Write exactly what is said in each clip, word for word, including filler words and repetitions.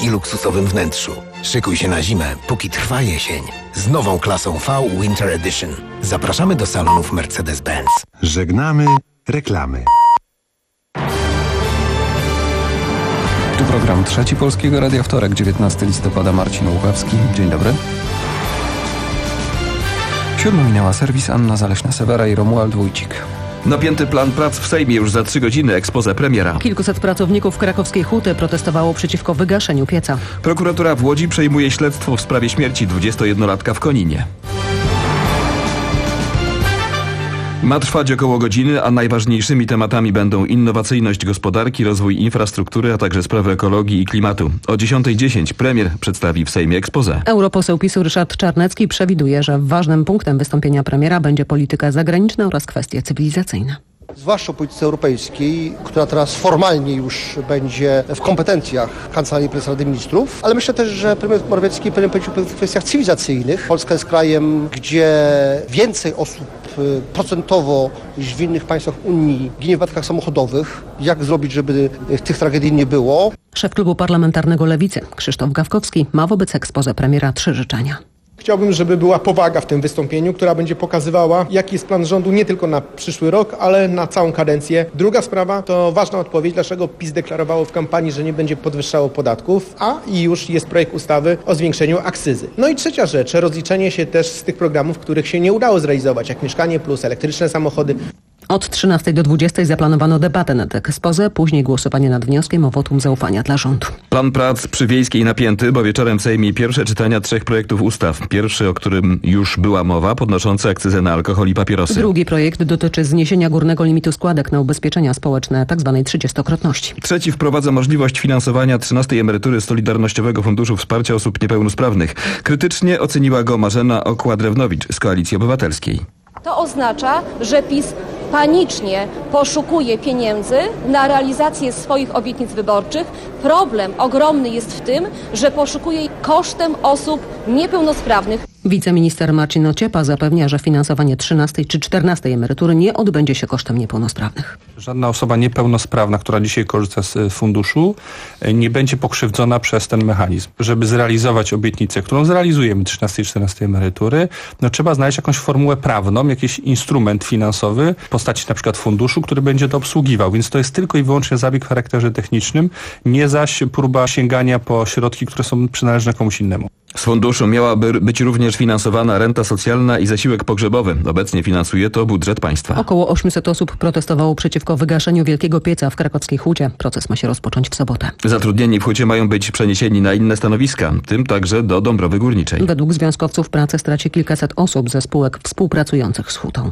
i luksusowym wnętrzu. Szykuj się na zimę, póki trwa jesień. Z nową klasą V Winter Edition. Zapraszamy do salonów Mercedes-Benz. Żegnamy reklamy. Tu program Trzeci Polskiego Radia, wtorek, dziewiętnastego listopada, Marcin Łuchawski. Dzień dobry. Siódma minęła, serwis Anna Zaleśna-Sewera i Romuald Wójcik. Napięty plan prac w Sejmie, już za trzy godziny expose premiera. Kilkuset pracowników krakowskiej huty protestowało przeciwko wygaszeniu pieca. Prokuratura w Łodzi przejmuje śledztwo w sprawie śmierci dwudziestojednolatka w Koninie. Ma trwać około godziny, a najważniejszymi tematami będą innowacyjność gospodarki, rozwój infrastruktury, a także sprawy ekologii i klimatu. O dziesiąta dziesięć premier przedstawi w Sejmie expose. Europoseł PiSu Ryszard Czarnecki przewiduje, że ważnym punktem wystąpienia premiera będzie polityka zagraniczna oraz kwestie cywilizacyjne. Zwłaszcza o polityce europejskiej, która teraz formalnie już będzie w kompetencjach Kancelarii Prezesa Rady Ministrów, ale myślę też, że premier Morawiecki powinien powiedzieć o kwestiach cywilizacyjnych. Polska jest krajem, gdzie więcej osób procentowo niż w innych państwach Unii ginie w wypadkach samochodowych. Jak zrobić, żeby tych tragedii nie było? Szef klubu parlamentarnego Lewicy Krzysztof Gawkowski ma wobec expose premiera trzy życzenia. Chciałbym, żeby była powaga w tym wystąpieniu, która będzie pokazywała, jaki jest plan rządu nie tylko na przyszły rok, ale na całą kadencję. Druga sprawa to ważna odpowiedź, dlaczego PiS deklarowało w kampanii, że nie będzie podwyższało podatków, a i już jest projekt ustawy o zwiększeniu akcyzy. No i trzecia rzecz, rozliczenie się też z tych programów, których się nie udało zrealizować, jak Mieszkanie Plus, elektryczne samochody. Od trzynastej do dwudziestej zaplanowano debatę nad expose, później głosowanie nad wnioskiem o wotum zaufania dla rządu. Plan prac przy Wiejskiej napięty, bo wieczorem w Sejmie pierwsze czytania trzech projektów ustaw. Pierwszy, o którym już była mowa, podnoszący akcyzę na alkohol i papierosy. Drugi projekt dotyczy zniesienia górnego limitu składek na ubezpieczenia społeczne, tzw. trzydziestokrotności. Trzeci wprowadza możliwość finansowania trzynastej emerytury z Solidarnościowego Funduszu Wsparcia Osób Niepełnosprawnych. Krytycznie oceniła go Marzena Okła-Drewnowicz z Koalicji Obywatelskiej. To oznacza, że PiS panicznie poszukuje pieniędzy na realizację swoich obietnic wyborczych. Problem ogromny jest w tym, że poszukuje jej kosztem osób niepełnosprawnych. Wiceminister Marcin Ociepa zapewnia, że finansowanie trzynastej czy czternastej emerytury nie odbędzie się kosztem niepełnosprawnych. Żadna osoba niepełnosprawna, która dzisiaj korzysta z funduszu, nie będzie pokrzywdzona przez ten mechanizm. Żeby zrealizować obietnicę, którą zrealizujemy trzynastej i czternastej emerytury, no trzeba znaleźć jakąś formułę prawną, jakiś instrument finansowy w postaci na przykład funduszu, który będzie to obsługiwał. Więc to jest tylko i wyłącznie zabieg w charakterze technicznym, nie zaś próba sięgania po środki, które są przynależne komuś innemu. Z funduszu miałaby być również finansowana renta socjalna i zasiłek pogrzebowy. Obecnie finansuje to budżet państwa. Około osiemset osób protestowało przeciwko wygaszeniu wielkiego pieca w krakowskiej hucie. Proces ma się rozpocząć w sobotę. Zatrudnieni w hucie mają być przeniesieni na inne stanowiska, tym także do Dąbrowy Górniczej. Według związkowców pracę straci kilkaset osób ze spółek współpracujących z hutą.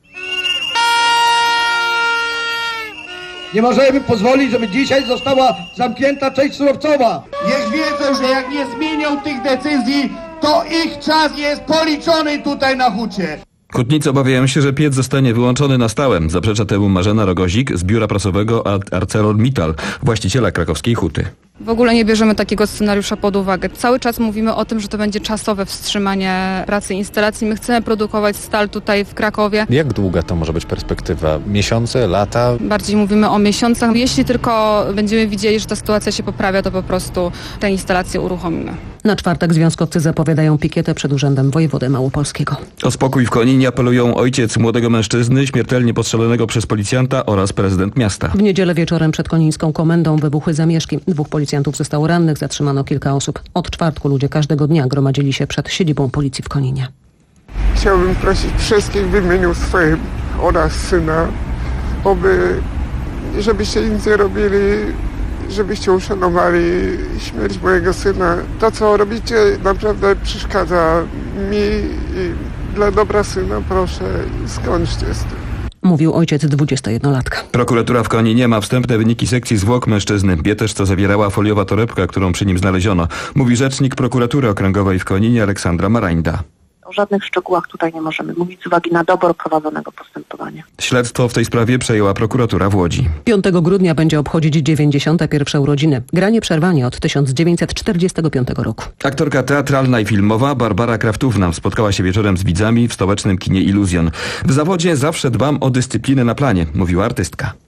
Nie możemy pozwolić, żeby dzisiaj została zamknięta część surowcowa. Niech wiedzą, że jak nie zmienią tych decyzji, to ich czas jest policzony tutaj na hucie. Hutnicy obawiają się, że piec zostanie wyłączony na stałe. Zaprzecza temu Marzena Rogozik z biura prasowego ArcelorMittal, właściciela krakowskiej huty. W ogóle nie bierzemy takiego scenariusza pod uwagę. Cały czas mówimy o tym, że to będzie czasowe wstrzymanie pracy instalacji. My chcemy produkować stal tutaj w Krakowie. Jak długa to może być perspektywa? Miesiące, lata? Bardziej mówimy o miesiącach. Jeśli tylko będziemy widzieli, że ta sytuacja się poprawia, to po prostu tę instalację uruchomimy. Na czwartek związkowcy zapowiadają pikietę przed Urzędem Wojewody Małopolskiego. O spokój w Koninie apelują ojciec młodego mężczyzny śmiertelnie postrzelonego przez policjanta oraz prezydent miasta. W niedzielę wieczorem przed konińską komendą wybuchły zamieszki. Dwóch policjantów zostało rannych, zatrzymano kilka osób. Od czwartku ludzie każdego dnia gromadzili się przed siedzibą policji w Koninie. Chciałbym prosić wszystkich w imieniu swoim oraz syna, oby, żebyście nic nie robili, żebyście uszanowali śmierć mojego syna. To, co robicie, naprawdę przeszkadza mi i dla dobra syna, proszę, skończcie z tym. Mówił ojciec dwudziestojednolatka. Prokuratura w Koninie ma wstępne wyniki sekcji zwłok mężczyzny. Wie też, co zawierała foliowa torebka, którą przy nim znaleziono. Mówi rzecznik prokuratury okręgowej w Koninie Aleksandra Marańda. O żadnych szczegółach tutaj nie możemy mówić z uwagi na dobór prowadzonego postępowania. Śledztwo w tej sprawie przejęła prokuratura w Łodzi. piątego grudnia będzie obchodzić dziewięćdziesiąte pierwsze urodziny. Gra nieprzerwanie od tysiąc dziewięćset czterdziestego piątego roku. Aktorka teatralna i filmowa Barbara Kraftówna spotkała się wieczorem z widzami w stołecznym kinie Iluzjon. W zawodzie zawsze dbam o dyscyplinę na planie, mówiła artystka.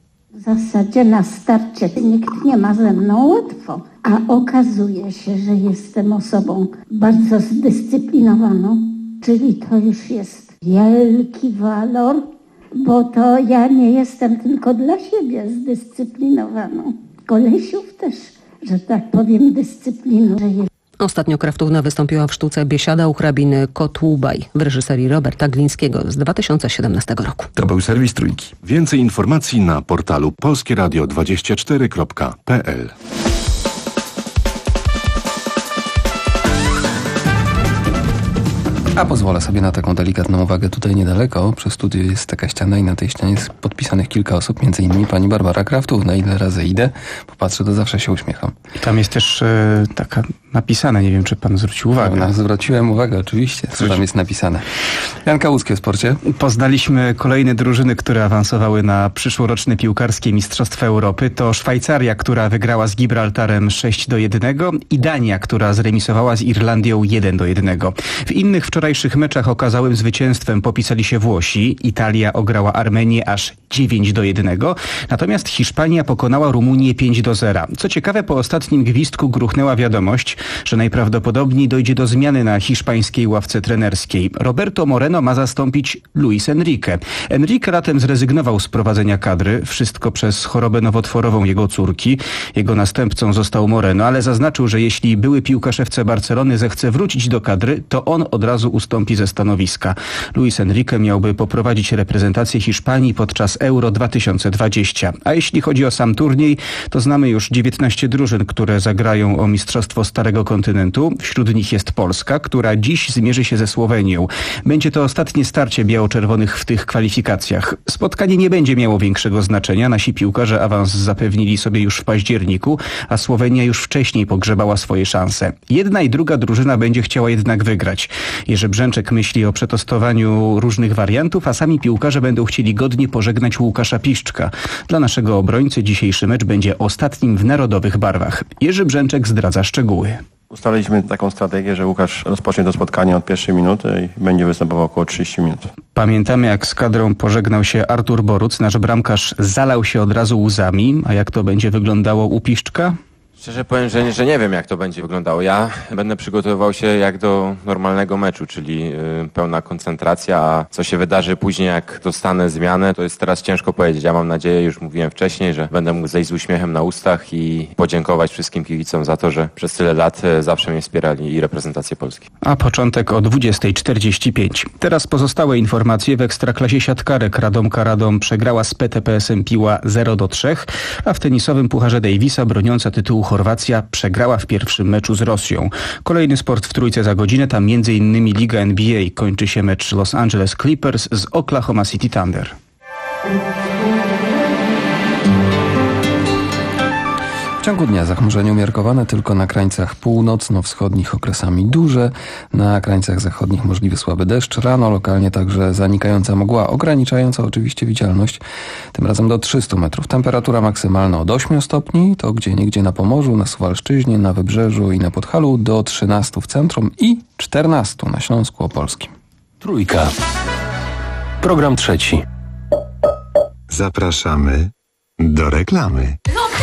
W zasadzie na starcie nikt nie ma ze mną łatwo, a okazuje się, że jestem osobą bardzo zdyscyplinowaną, czyli to już jest wielki walor, bo to ja nie jestem tylko dla siebie zdyscyplinowaną. Kolesiów też, że tak powiem, dyscyplinuję. Ostatnio Kraftówna wystąpiła w sztuce Biesiada u hrabiny Kotłubaj w reżyserii Roberta Glińskiego z dwa tysiące siedemnastego roku. To był serwis Trójki. Więcej informacji na portalu polskie radio dwadzieścia cztery kropka p l. A pozwolę sobie na taką delikatną uwagę. Tutaj niedaleko przy studiu jest taka ściana i na tej ścianie jest podpisanych kilka osób, między innymi pani Barbara Kraftówna. Ile razy idę, popatrzę, to zawsze się uśmiecham. Tam jest też e, taka napisane, nie wiem, czy pan zwrócił uwagę. No, zwróciłem uwagę, oczywiście, co tam jest napisane. Jan Kałucki o sporcie. Poznaliśmy kolejne drużyny, które awansowały na przyszłoroczne piłkarskie Mistrzostwa Europy. To Szwajcaria, która wygrała z Gibraltarem sześć do jednego i Dania, która zremisowała z Irlandią jeden do jednego. W innych wczorajszych meczach okazałym zwycięstwem popisali się Włosi. Italia ograła Armenię aż dziewięć do jednego, natomiast Hiszpania pokonała Rumunię pięć do zera. Co ciekawe, po ostatnim gwizdku gruchnęła wiadomość, że najprawdopodobniej dojdzie do zmiany na hiszpańskiej ławce trenerskiej. Roberto Moreno ma zastąpić Luis Enrique. Enrique latem zrezygnował z prowadzenia kadry, wszystko przez chorobę nowotworową jego córki. Jego następcą został Moreno, ale zaznaczył, że jeśli były piłkarz F C Barcelony zechce wrócić do kadry, to on od razu ustąpi ze stanowiska. Luis Enrique miałby poprowadzić reprezentację Hiszpanii podczas Euro dwa tysiące dwadzieścia. A jeśli chodzi o sam turniej, to znamy już dziewiętnaście drużyn, które zagrają o Mistrzostwo Starego Kontynentu. Wśród nich jest Polska, która dziś zmierzy się ze Słowenią. Będzie to ostatnie starcie biało-czerwonych w tych kwalifikacjach. Spotkanie nie będzie miało większego znaczenia. Nasi piłkarze awans zapewnili sobie już w październiku, a Słowenia już wcześniej pogrzebała swoje szanse. Jedna i druga drużyna będzie chciała jednak wygrać. Jerzy Brzęczek myśli o przetestowaniu różnych wariantów, a sami piłkarze będą chcieli godnie pożegnać Łukasza Piszczka. Dla naszego obrońcy dzisiejszy mecz będzie ostatnim w narodowych barwach. Jerzy Brzęczek zdradza szczegóły. Ustaliliśmy taką strategię, że Łukasz rozpocznie to spotkanie od pierwszej minuty i będzie występował około trzydzieści minut. Pamiętamy, jak z kadrą pożegnał się Artur Boruc. Nasz bramkarz zalał się od razu łzami. A jak to będzie wyglądało u Piszczka? Szczerze powiem, że, że nie wiem, jak to będzie wyglądało. Ja będę przygotowywał się jak do normalnego meczu, czyli y, pełna koncentracja, a co się wydarzy później, jak dostanę zmianę, to jest teraz ciężko powiedzieć. Ja mam nadzieję, już mówiłem wcześniej, że będę mógł zejść z uśmiechem na ustach i podziękować wszystkim kibicom za to, że przez tyle lat y, zawsze mnie wspierali i reprezentację Polski. A początek o dwudziesta czterdzieści pięć. Teraz pozostałe informacje. W Ekstraklasie siatkarek Radomka Radom przegrała z P T P S-em Piła zero do trzech, a w tenisowym Pucharze Davisa broniąca tytułu Chorwacja przegrała w pierwszym meczu z Rosją. Kolejny sport w Trójce za godzinę, tam między innymi Liga N B A. Kończy się mecz Los Angeles Clippers z Oklahoma City Thunder. W ciągu dnia zachmurzenie umiarkowane, tylko na krańcach północno-wschodnich okresami duże, na krańcach zachodnich możliwy słaby deszcz, rano lokalnie także zanikająca mgła, ograniczająca oczywiście widzialność, tym razem do trzystu metrów. Temperatura maksymalna od ośmiu stopni, to gdzieniegdzie na Pomorzu, na Suwalszczyźnie, na Wybrzeżu i na Podhalu, do trzynastu w centrum i czternastu na Śląsku Opolskim. Trójka. Program trzeci. Zapraszamy do reklamy.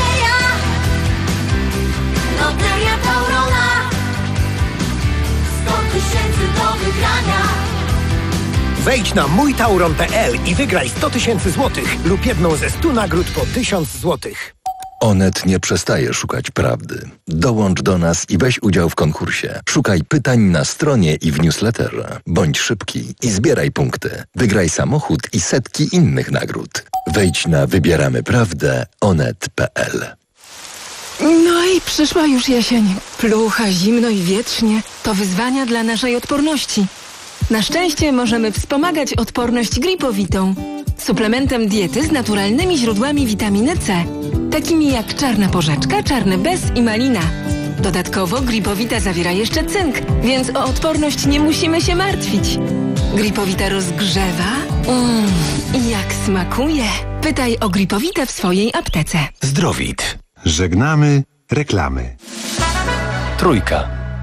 Wejdź na mój tauron kropka p l i wygraj sto tysięcy złotych lub jedną ze stu nagród po tysiąc złotych. Onet nie przestaje szukać prawdy. Dołącz do nas i weź udział w konkursie. Szukaj pytań na stronie i w newsletterze. Bądź szybki i zbieraj punkty. Wygraj samochód i setki innych nagród. Wejdź na wybieramy prawdę onet kropka p l. No i przyszła już jesień. Plucha, zimno i wietrznie. To wyzwania dla naszej odporności. Na szczęście możemy wspomagać odporność gripowitą. Suplementem diety z naturalnymi źródłami witaminy C, takimi jak czarna porzeczka, czarny bez i malina. Dodatkowo gripowita zawiera jeszcze cynk, więc o odporność nie musimy się martwić. Gripowita rozgrzewa. Mmm, i jak smakuje. Pytaj o gripowitę w swojej aptece. Zdrowit. Żegnamy reklamy. Trójka.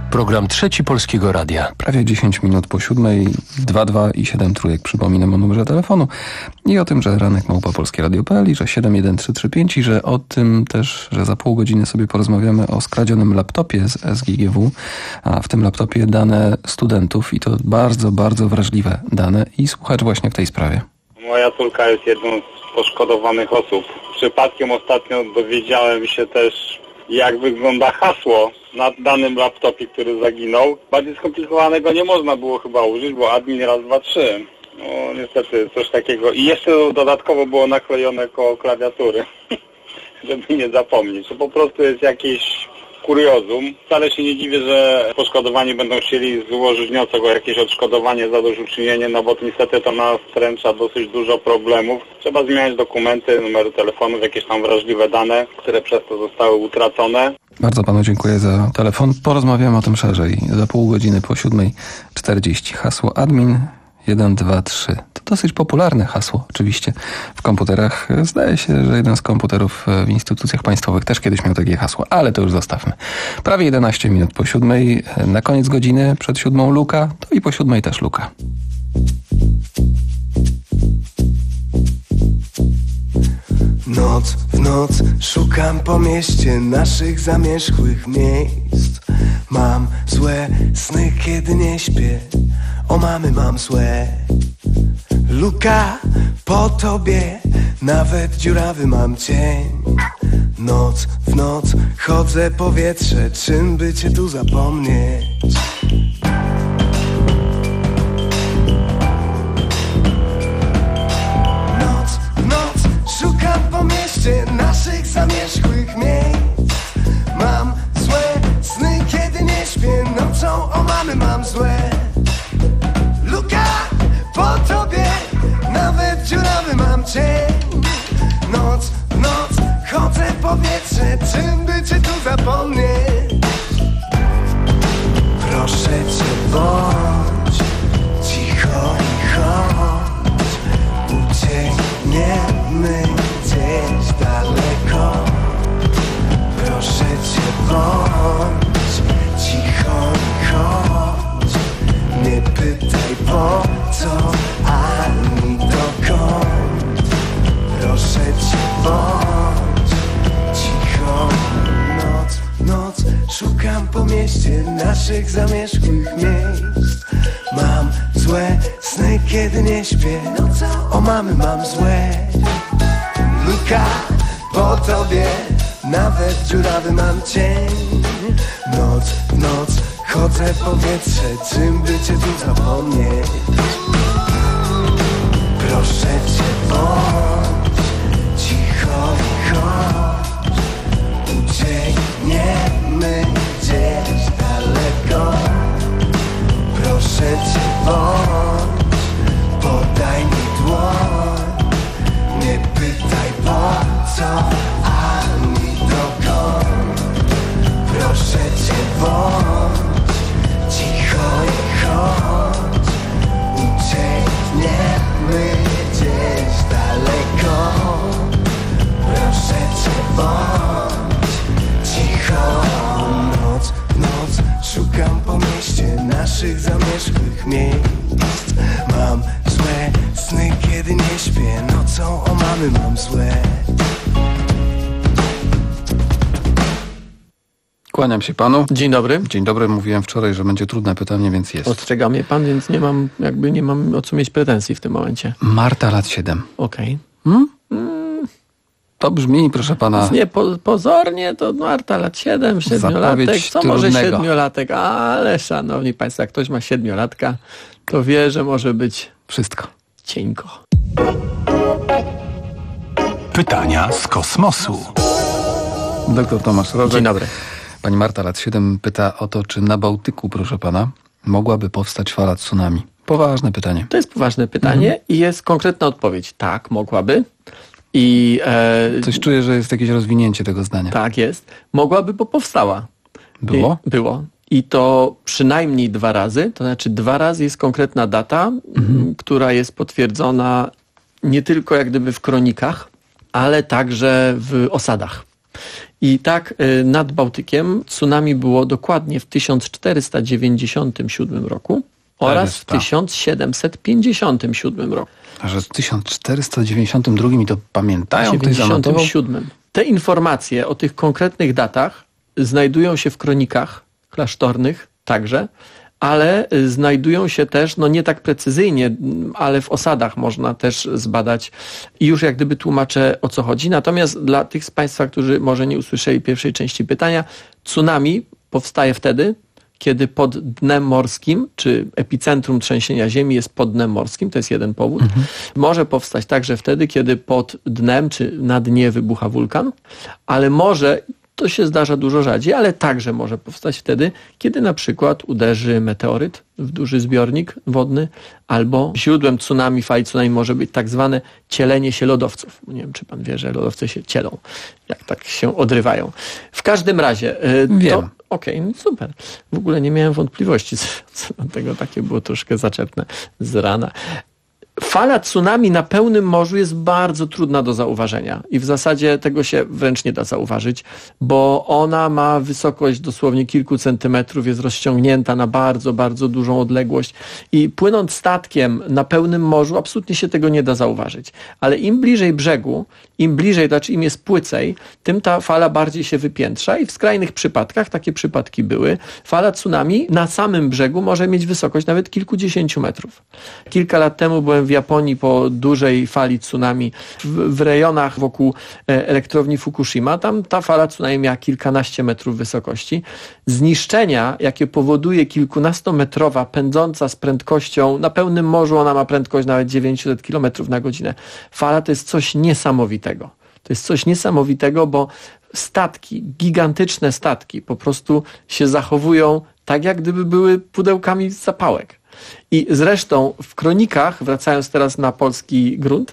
Program Trzeci Polskiego Radia. Prawie dziesięć minut po siódmej, dwa dwa i siedem trójek. Przypominam o numerze telefonu i o tym, że ranek małpa polskie radio kropka p l i że siedem jeden trzy trzy pięć i że o tym też, że za pół godziny sobie porozmawiamy o skradzionym laptopie z S G G W, a w tym laptopie dane studentów i to bardzo, bardzo wrażliwe dane i słuchacz właśnie w tej sprawie. Moja córka jest jedną z poszkodowanych osób. Przypadkiem ostatnio dowiedziałem się też, jak wygląda hasło na danym laptopie, który zaginął. Bardziej skomplikowanego nie można było chyba użyć, bo admin raz, dwa, trzy. No niestety coś takiego. I jeszcze dodatkowo było naklejone koło klawiatury, żeby nie zapomnieć. To po prostu jest jakieś kuriozum. Wcale się nie dziwię, że poszkodowani będą chcieli złożyć wniosek o jakieś odszkodowanie, zadośćuczynienie, no bo niestety to nas stręcza dosyć dużo problemów. Trzeba zmieniać dokumenty, numery telefonów, jakieś tam wrażliwe dane, które przez to zostały utracone. Bardzo panu dziękuję za telefon. Porozmawiamy o tym szerzej. Za pół godziny po siódmej czterdzieści. Hasło admin jeden, dwa, trzy. To dosyć popularne hasło oczywiście w komputerach. Zdaje się, że jeden z komputerów w instytucjach państwowych też kiedyś miał takie hasło, ale to już zostawmy. Prawie jedenaście minut po siódmej. Na koniec godziny przed siódmą luka, to i po siódmej też luka. Noc w noc szukam po mieście naszych zamierzchłych miejsc. Mam złe sny, kiedy nie śpię. O mamy mam złe. Luka po tobie, nawet dziurawy mam cień. Noc w noc chodzę powietrze, czym by cię tu zapomnieć? Noc w noc szukam po mieście naszych zamierzchłych miejsc. Mam złe sny, kiedy nie śpię. Nocą o mamy mam złe. Luka po tobie, nawet dziurawy mam cień. Noc w noc chodzę powietrze, czym by cię tu zapomnieć? Proszę cię, bądź cicho i chodź. Uciekniemy gdzieś daleko. Proszę cię, bądź cicho i chodź. Nie pytaj po co, ani dokąd. Proszę cię, bądź cicho. Noc, noc, szukam po mieście naszych zamierzchłych miejsc. Mam złe sny, kiedy nie śpię. O mamy mam złe. Luka po tobie, nawet dziurawy mam cień. Noc, noc chodzę powietrze, czym by cię tu zapomnieć? Proszę cię, bądź cicho i chodź. Uciekniemy gdzieś daleko. Proszę cię, bądź, podaj mi dłoń. Nie pytaj po co, ani dokąd. Proszę cię, bądź cicho i chodź. Uciekniemy gdzieś daleko. Proszę cię, bądź cicho. Noc, noc szukam po mieście naszych zamierzchłych miejsc. Mam złe sny, kiedy nie śpię. Nocą o mamy mam złe. Kłaniam się panu. Dzień dobry. Dzień dobry. Mówiłem wczoraj, że będzie trudne pytanie, więc jest. Ostrzega mnie pan, więc nie mam, jakby nie mam o co mieć pretensji w tym momencie. Marta, lat siedem. Okej. Okay. Hmm? Hmm. To brzmi, proszę pana... Nie, po, pozornie to Marta, lat siedem, siedmiolatek. Co trudnego. Może siedmiolatek? Ale szanowni państwo, jak ktoś ma siedmiolatka, to wie, że może być... Wszystko. Cienko. Pytania z kosmosu. Doktor Tomasz Rożek. Dzień dobry. Pani Marta, lat siedem, pyta o to, czy na Bałtyku, proszę pana, mogłaby powstać fala tsunami. Poważne pytanie. To jest poważne pytanie mhm. i jest konkretna odpowiedź. Tak, mogłaby. I e, Coś czuję, że jest jakieś rozwinięcie tego zdania. Tak jest. Mogłaby, bo powstała. Było? I, było. I to przynajmniej dwa razy. To znaczy dwa razy jest konkretna data, mhm. która jest potwierdzona nie tylko jak gdyby w kronikach, ale także w osadach. I tak y, nad Bałtykiem tsunami było dokładnie w tysiąc czterysta dziewięćdziesiątym siódmym roku oraz w tysiąc siedemset pięćdziesiątym siódmym roku. A że w tysiąc czterysta dziewięćdziesiątym drugim i to pamiętają? dziewięćdziesiątym siódmym. Te informacje o tych konkretnych datach znajdują się w kronikach klasztornych także, ale znajdują się też, no nie tak precyzyjnie, ale w osadach można też zbadać i już jak gdyby tłumaczę, o co chodzi. Natomiast dla tych z Państwa, którzy może nie usłyszeli pierwszej części pytania, tsunami powstaje wtedy, kiedy pod dnem morskim, czy epicentrum trzęsienia ziemi jest pod dnem morskim, to jest jeden powód. Mhm. Może powstać także wtedy, kiedy pod dnem, czy na dnie wybucha wulkan, ale może, to się zdarza dużo rzadziej, ale także może powstać wtedy, kiedy na przykład uderzy meteoryt w duży zbiornik wodny, albo źródłem tsunami, fali tsunami może być tak zwane cielenie się lodowców. Nie wiem, czy pan wie, że lodowce się cielą, jak tak się odrywają. W każdym razie... Wiem. To, Okej, okay, no super. W ogóle nie miałem wątpliwości, co do tego takie było troszkę zaczepne z rana. Fala tsunami na pełnym morzu jest bardzo trudna do zauważenia i w zasadzie tego się wręcz nie da zauważyć, bo ona ma wysokość dosłownie kilku centymetrów, jest rozciągnięta na bardzo, bardzo dużą odległość i płynąc statkiem na pełnym morzu absolutnie się tego nie da zauważyć. Ale im bliżej brzegu, im bliżej, znaczy im jest płycej, tym ta fala bardziej się wypiętrza i w skrajnych przypadkach, takie przypadki były, fala tsunami na samym brzegu może mieć wysokość nawet kilkudziesięciu metrów. Kilka lat temu byłem w Japonii po dużej fali tsunami w, w rejonach wokół elektrowni Fukushima. Tam ta fala tsunami miała kilkanaście metrów wysokości. Zniszczenia, jakie powoduje kilkunastometrowa pędząca z prędkością, na pełnym morzu ona ma prędkość nawet dziewięćset kilometrów na godzinę. Fala to jest coś niesamowitego. To jest coś niesamowitego, bo statki, gigantyczne statki po prostu się zachowują tak, jak gdyby były pudełkami zapałek. I zresztą w kronikach, wracając teraz na polski grunt,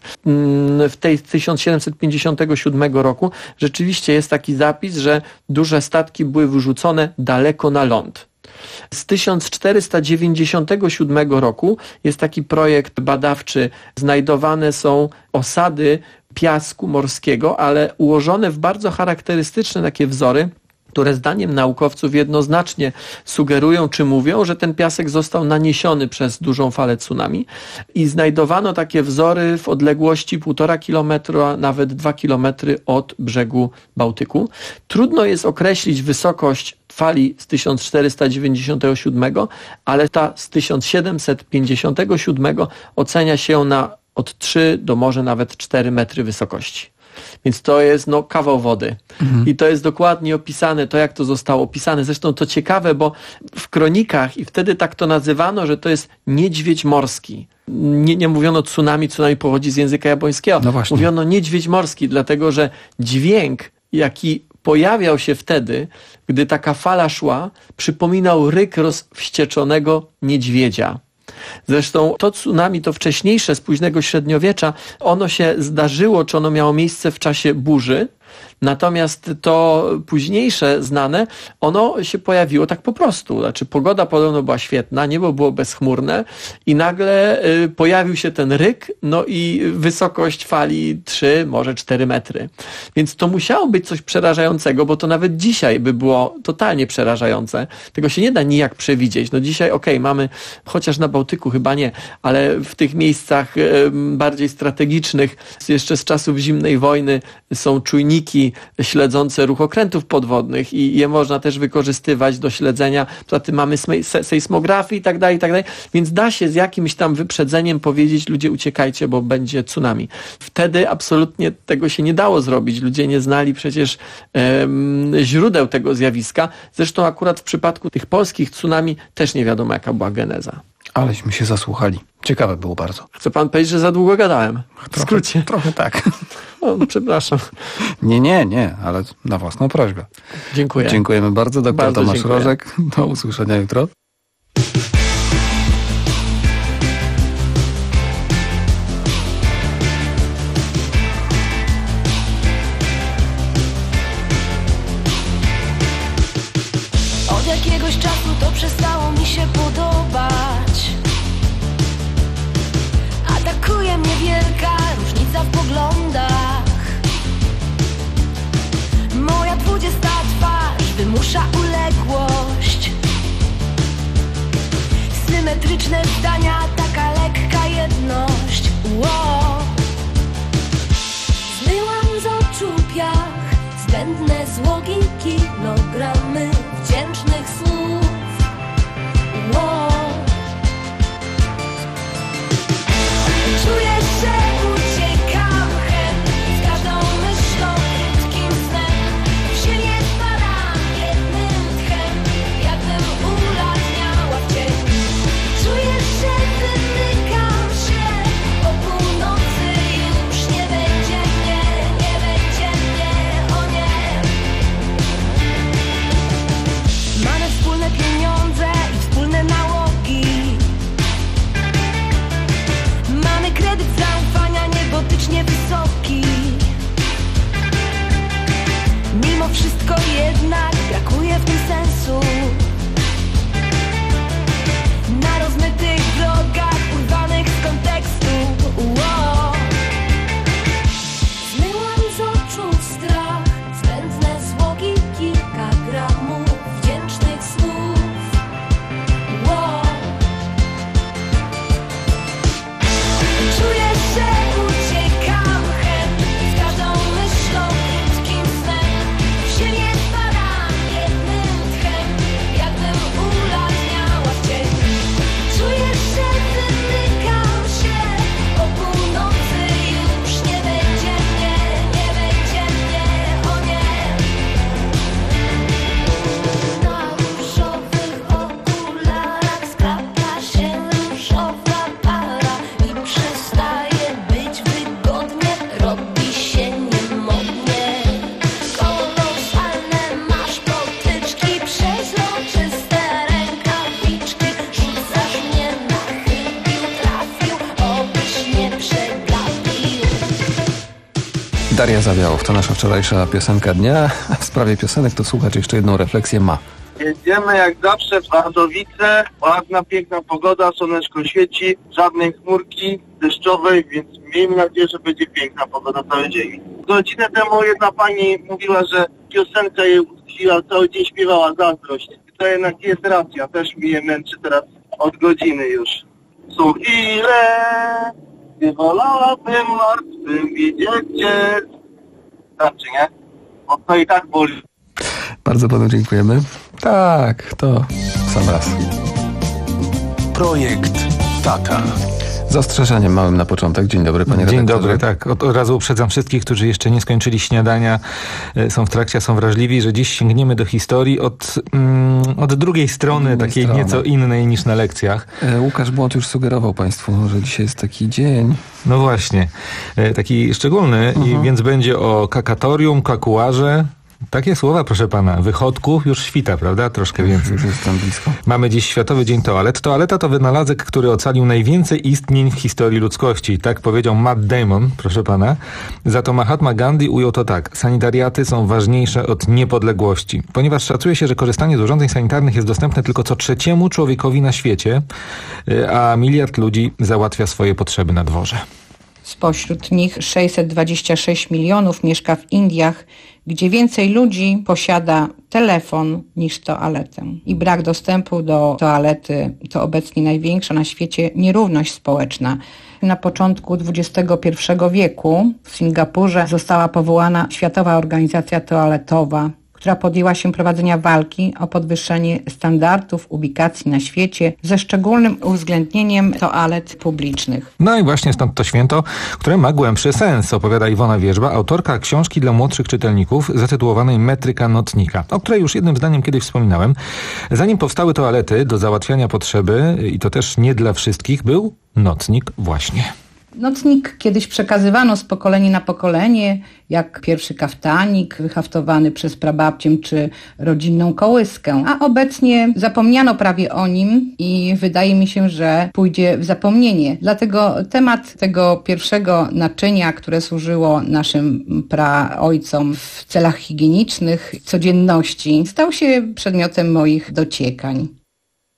w tej tysiąc siedemset pięćdziesiątego siódmego roku rzeczywiście jest taki zapis, że duże statki były wyrzucone daleko na ląd. Z tysiąc czterysta dziewięćdziesiątego siódmego roku jest taki projekt badawczy. Znajdowane są osady piasku morskiego, ale ułożone w bardzo charakterystyczne takie wzory, które zdaniem naukowców jednoznacznie sugerują czy mówią, że ten piasek został naniesiony przez dużą falę tsunami i znajdowano takie wzory w odległości półtora kilometra, nawet dwa kilometry od brzegu Bałtyku. Trudno jest określić wysokość fali z tysiąc czterysta dziewięćdziesiątego siódmego, ale ta z tysiąc siedemset pięćdziesiątego siódmego ocenia się na od trzy do może nawet cztery metry wysokości. Więc to jest no, kawał wody. Mhm. I to jest dokładnie opisane, to jak to zostało opisane. Zresztą to ciekawe, bo w kronikach i wtedy tak to nazywano, że to jest niedźwiedź morski. Nie, nie mówiono tsunami, tsunami pochodzi z języka japońskiego. No właśnie. Mówiono niedźwiedź morski, dlatego że dźwięk, jaki pojawiał się wtedy, gdy taka fala szła, przypominał ryk rozwścieczonego niedźwiedzia. Zresztą to tsunami, to wcześniejsze, z późnego średniowiecza, ono się zdarzyło, czy ono miało miejsce w czasie burzy, natomiast to późniejsze znane, ono się pojawiło tak po prostu. Znaczy pogoda podobno była świetna, niebo było bezchmurne i nagle y, pojawił się ten ryk, no i wysokość fali trzy, może cztery metry. Więc to musiało być coś przerażającego, bo to nawet dzisiaj by było totalnie przerażające. Tego się nie da nijak przewidzieć. No dzisiaj okej, okay, mamy, chociaż na Bałtyku chyba nie, ale w tych miejscach y, bardziej strategicznych, jeszcze z czasów zimnej wojny są czujniki śledzące ruch okrętów podwodnych i je można też wykorzystywać do śledzenia. Poza tym mamy sejsmografię i tak dalej, i tak dalej. Więc da się z jakimś tam wyprzedzeniem powiedzieć, ludzie uciekajcie, bo będzie tsunami. Wtedy absolutnie tego się nie dało zrobić. Ludzie nie znali przecież um, źródeł tego zjawiska. Zresztą akurat w przypadku tych polskich tsunami też nie wiadomo, jaka była geneza. Aleśmy się zasłuchali. Ciekawe było bardzo. Chce pan powiedzieć, że za długo gadałem? W trochę, skrócie. Trochę tak. O, no, przepraszam. Nie, nie, nie, ale na własną prośbę. Dziękuję. Dziękujemy bardzo. Doktor bardzo Tomasz dziękuję. Rożek. Do usłyszenia jutro. Od jakiegoś czasu to przestało mi się podobać. Atakuje mnie wielka różnica w poglądach. Moja dwudziesta twarz wymusza uległość. Symetryczne zdania, taka lekka jedność. Wow. Zmyłam z oczu piach, zbędne złogi, kilogramy wdzięcznych słów. Wow. Czuję, że uciekam hen, z każdą myślą, krótkim snem. Się nie spadam jednym tchem, jakbym ulatniała w cień. Czuję, że wymykam się, po północy już nie będzie mnie, nie będzie mnie, o nie. Mamy wspólne pieniądze i wspólne nałogi. Mamy kredyt zaufania niebotycznie wysoki. Mimo wszystko jednak brakuje w tym sensu. Na rozmytych drogach urwanych z kontekstu. Wow. Zmyłam z oczu strach, zbędne złogi, kilka gramów wdzięcznych słów. Wow. Czuję, że uciekam hen, z każdą myślą, krótkim snem. Się nie spadam jednym tchem, jakbym ulatniała w cień. Czuję, że wymykam się, po północy już nie będzie mnie, nie będzie mnie, o nie. Na różowych okularach skrapla się różowa para i przestaje być wygodnie, robi się niemodnie. Kolosalne masz potyczki, przezroczyste rękawiczki. Rzucasz mnie na chybił, trafił, obyś nie przegapił. Daria Zawiałow to nasza wczorajsza piosenka dnia. A w sprawie piosenek to słuchacz jeszcze jedną refleksję ma. Jedziemy jak zawsze w Wadowice, ładna, piękna pogoda, słoneczko świeci, żadnej chmurki deszczowej, więc miejmy nadzieję, że będzie piękna pogoda cały dzień. Godzinę temu jedna pani mówiła, że piosenka jej utkwiła, cały dzień śpiewała Zazdrość. I to jednak jest racja, też mnie męczy teraz od godziny już. Są chwile, gdy wolałabym martwym widzieć cię. Znaczy, nie? Bo to i tak boli. Bardzo panu dziękujemy. Tak, to sam raz. Projekt Tata. Z ostrzeżeniem małym na początek. Dzień dobry, panie Dzień redaktorze. dobry, tak. Od, od razu uprzedzam wszystkich, którzy jeszcze nie skończyli śniadania, e, są w trakcie, są wrażliwi, że dziś sięgniemy do historii od, mm, od drugiej strony, Drugiej takiej strony. nieco innej niż na lekcjach. E, Łukasz Błąd już sugerował państwu, że dzisiaj jest taki dzień. No właśnie, e, taki szczególny, i Mhm. więc będzie o kakatorium, kakuarze. Takie słowa, proszę pana. Wychodku już świta, prawda? Troszkę więcej. Już jestem blisko. Mamy dziś Światowy Dzień Toalet. Toaleta to wynalazek, który ocalił najwięcej istnień w historii ludzkości. Tak powiedział Matt Damon, proszę pana. Za to Mahatma Gandhi ujął to tak. Sanitariaty są ważniejsze od niepodległości. Ponieważ szacuje się, że korzystanie z urządzeń sanitarnych jest dostępne tylko co trzeciemu człowiekowi na świecie, a miliard ludzi załatwia swoje potrzeby na dworze. Spośród nich sześćset dwadzieścia sześć milionów mieszka w Indiach, gdzie więcej ludzi posiada telefon niż toaletę. I brak dostępu do toalety to obecnie największa na świecie nierówność społeczna. Na początku dwudziestego pierwszego wieku w Singapurze została powołana Światowa Organizacja Toaletowa, która podjęła się prowadzenia walki o podwyższenie standardów ubikacji na świecie ze szczególnym uwzględnieniem toalet publicznych. No i właśnie stąd to święto, które ma głębszy sens, opowiada Iwona Wierzba, autorka książki dla młodszych czytelników zatytułowanej Metryka nocnika, o której już jednym zdaniem kiedyś wspominałem. Zanim powstały toalety do załatwiania potrzeby, i to też nie dla wszystkich, był nocnik właśnie. Nocnik kiedyś przekazywano z pokolenia na pokolenie, jak pierwszy kaftanik wyhaftowany przez prababcię czy rodzinną kołyskę, a obecnie zapomniano prawie o nim i wydaje mi się, że pójdzie w zapomnienie. Dlatego temat tego pierwszego naczynia, które służyło naszym praojcom w celach higienicznych, codzienności, stał się przedmiotem moich dociekań.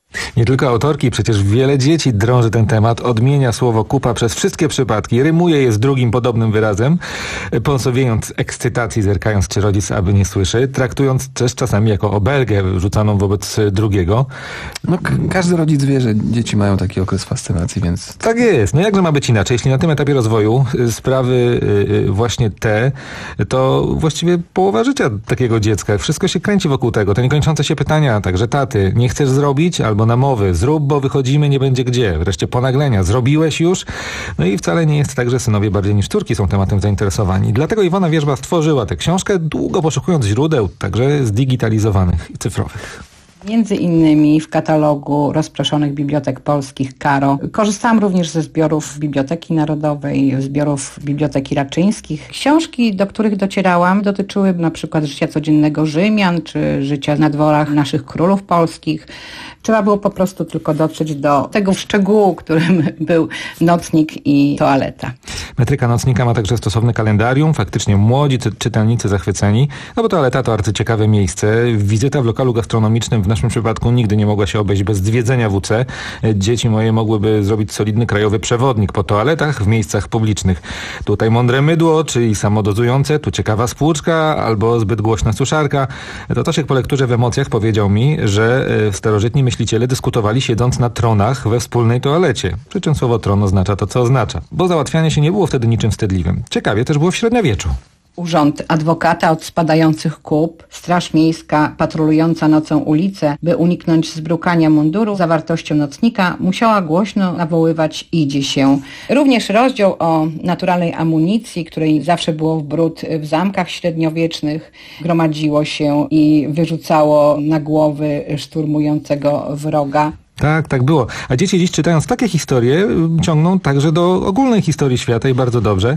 Nie tylko autorki, przecież wiele dzieci drąży ten temat, odmienia słowo kupa przez wszystkie przypadki, rymuje je z drugim podobnym wyrazem, ponsowiejąc ekscytacji, zerkając czy rodzic aby nie słyszy, traktując też czasami jako obelgę rzucaną wobec drugiego. No k- każdy rodzic wie, że dzieci mają taki okres fascynacji, więc... Tak jest. No jakże ma być inaczej? Jeśli na tym etapie rozwoju sprawy y, właśnie te, to właściwie połowa życia takiego dziecka. Wszystko się kręci wokół tego. Te niekończące się pytania, także taty, nie chcesz zrobić? Albo namowy, zrób, bo wychodzimy, nie będzie gdzie. Wreszcie ponaglenia, zrobiłeś już? No i wcale nie jest tak, że synowie bardziej niż córki są tematem zainteresowani. Dlatego Iwona Wierzba stworzyła tę książkę, długo poszukując źródeł, także zdigitalizowanych i cyfrowych. Między innymi w katalogu rozproszonych bibliotek polskich Karo. Korzystałam również ze zbiorów Biblioteki Narodowej, zbiorów Biblioteki Raczyńskich. Książki, do których docierałam, dotyczyły na przykład życia codziennego Rzymian, czy życia na dworach naszych królów polskich. Trzeba było po prostu tylko dotrzeć do tego szczegółu, którym był nocnik i toaleta. Metryka nocnika ma także stosowne kalendarium. Faktycznie młodzi czy- czytelnicy zachwyceni, no bo toaleta to arcyciekawe miejsce. Wizyta w lokalu gastronomicznym w naszym przypadku nigdy nie mogła się obejść bez zwiedzenia W C. Dzieci moje mogłyby zrobić solidny krajowy przewodnik po toaletach w miejscach publicznych. Tutaj mądre mydło, czyli samodozujące, tu ciekawa spłuczka albo zbyt głośna suszarka. To Tosiek po lekturze w emocjach powiedział mi, że starożytni myśliciele dyskutowali siedząc na tronach we wspólnej toalecie. Przy czym słowo tron oznacza to, co oznacza. Bo załatwianie się nie było wtedy niczym wstydliwym. Ciekawie też było w średniowieczu. Urząd adwokata od spadających kup, straż miejska patrolująca nocą ulicę, by uniknąć zbrukania munduru zawartością nocnika, musiała głośno nawoływać idzie się. Również rozdział o naturalnej amunicji, której zawsze było w bród w zamkach średniowiecznych, gromadziło się i wyrzucało na głowy szturmującego wroga. Tak, tak było. A dzieci dziś czytając takie historie ciągną także do ogólnej historii świata i bardzo dobrze.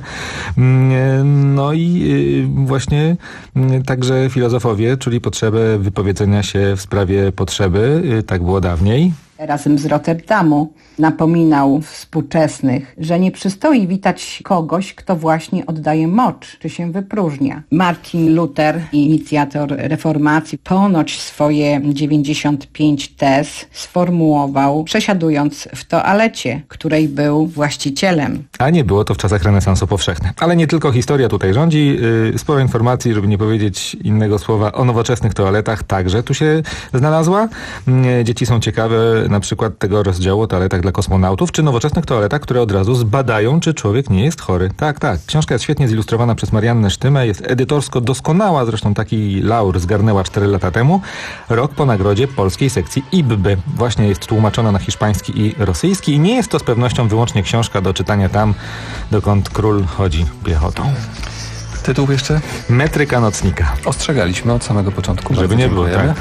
No i właśnie także filozofowie czuli potrzebę wypowiedzenia się w sprawie potrzeby. Tak było dawniej. Razem z Rotterdamu napominał współczesnych, że nie przystoi witać kogoś, kto właśnie oddaje mocz, czy się wypróżnia. Martin Luther, inicjator reformacji, ponoć swoje dziewięćdziesiąt pięć tez sformułował przesiadując w toalecie, której był właścicielem. A nie było to w czasach renesansu powszechne. Ale nie tylko historia tutaj rządzi. Sporo informacji, żeby nie powiedzieć innego słowa, o nowoczesnych toaletach także tu się znalazła. Dzieci są ciekawe na przykład tego rozdziału o toaletach dla kosmonautów, czy nowoczesnych toaletach, które od razu zbadają, czy człowiek nie jest chory. Tak, tak. Książka jest świetnie zilustrowana przez Mariannę Sztymę, jest edytorsko doskonała, zresztą taki laur zgarnęła cztery lata temu, rok po nagrodzie polskiej sekcji I B B. Właśnie jest tłumaczona na hiszpański i rosyjski i nie jest to z pewnością wyłącznie książka do czytania tam, dokąd król chodzi piechotą. Tytuł jeszcze? Metryka nocnika. Ostrzegaliśmy od samego początku. Żeby nie było, tak?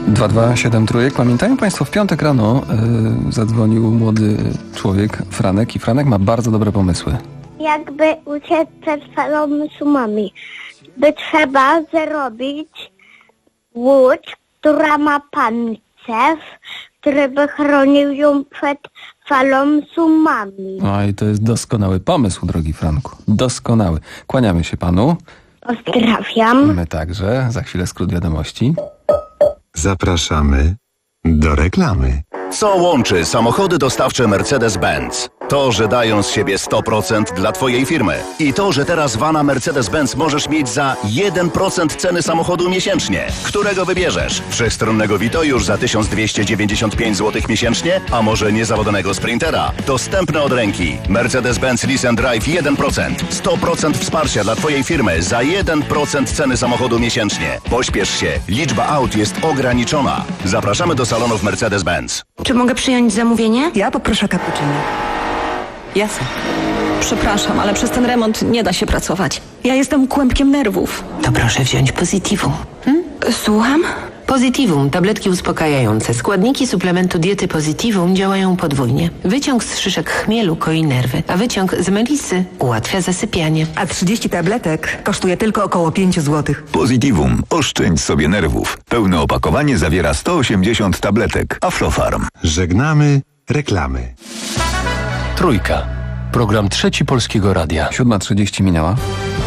dwa dwa siedem trójek. Pamiętają Państwo, w piątek rano yy, zadzwonił młody człowiek, Franek, i Franek ma bardzo dobre pomysły. Jakby uciec przed falą sumami, by trzeba zrobić łódź, która ma pancerz, który by chronił ją przed falą sumami. No i to jest doskonały pomysł, drogi Franku. Doskonały. Kłaniamy się panu. Pozdrawiam. My także. Za chwilę skrót wiadomości. Zapraszamy do reklamy. Co łączy samochody dostawcze Mercedes-Benz? To, że dają z siebie sto procent dla Twojej firmy. I to, że teraz vana Mercedes-Benz możesz mieć za jeden procent ceny samochodu miesięcznie. Którego wybierzesz? Wszechstronnego Vito już za tysiąc dwieście dziewięćdziesiąt pięć złotych miesięcznie? A może niezawodnego Sprintera? Dostępne od ręki. Mercedes-Benz Lease and Drive jeden procent. sto procent wsparcia dla Twojej firmy za jeden procent ceny samochodu miesięcznie. Pośpiesz się. Liczba aut jest ograniczona. Zapraszamy do salonów Mercedes-Benz. Czy mogę przyjąć zamówienie? Ja poproszę cappuccino. Jasne. Przepraszam, ale przez ten remont nie da się pracować. Ja jestem kłębkiem nerwów. To proszę wziąć Positivum. Hmm? Słucham? Positivum, tabletki uspokajające. Składniki suplementu diety Positivum działają podwójnie. Wyciąg z szyszek chmielu koi nerwy, a wyciąg z melisy ułatwia zasypianie. A trzydzieści tabletek kosztuje tylko około pięć złotych. Positivum. Oszczędź sobie nerwów. Pełne opakowanie zawiera sto osiemdziesiąt tabletek. Aflofarm. Żegnamy reklamy. Trójka. Program Trzeci Polskiego Radia. siódma trzydzieści minęła.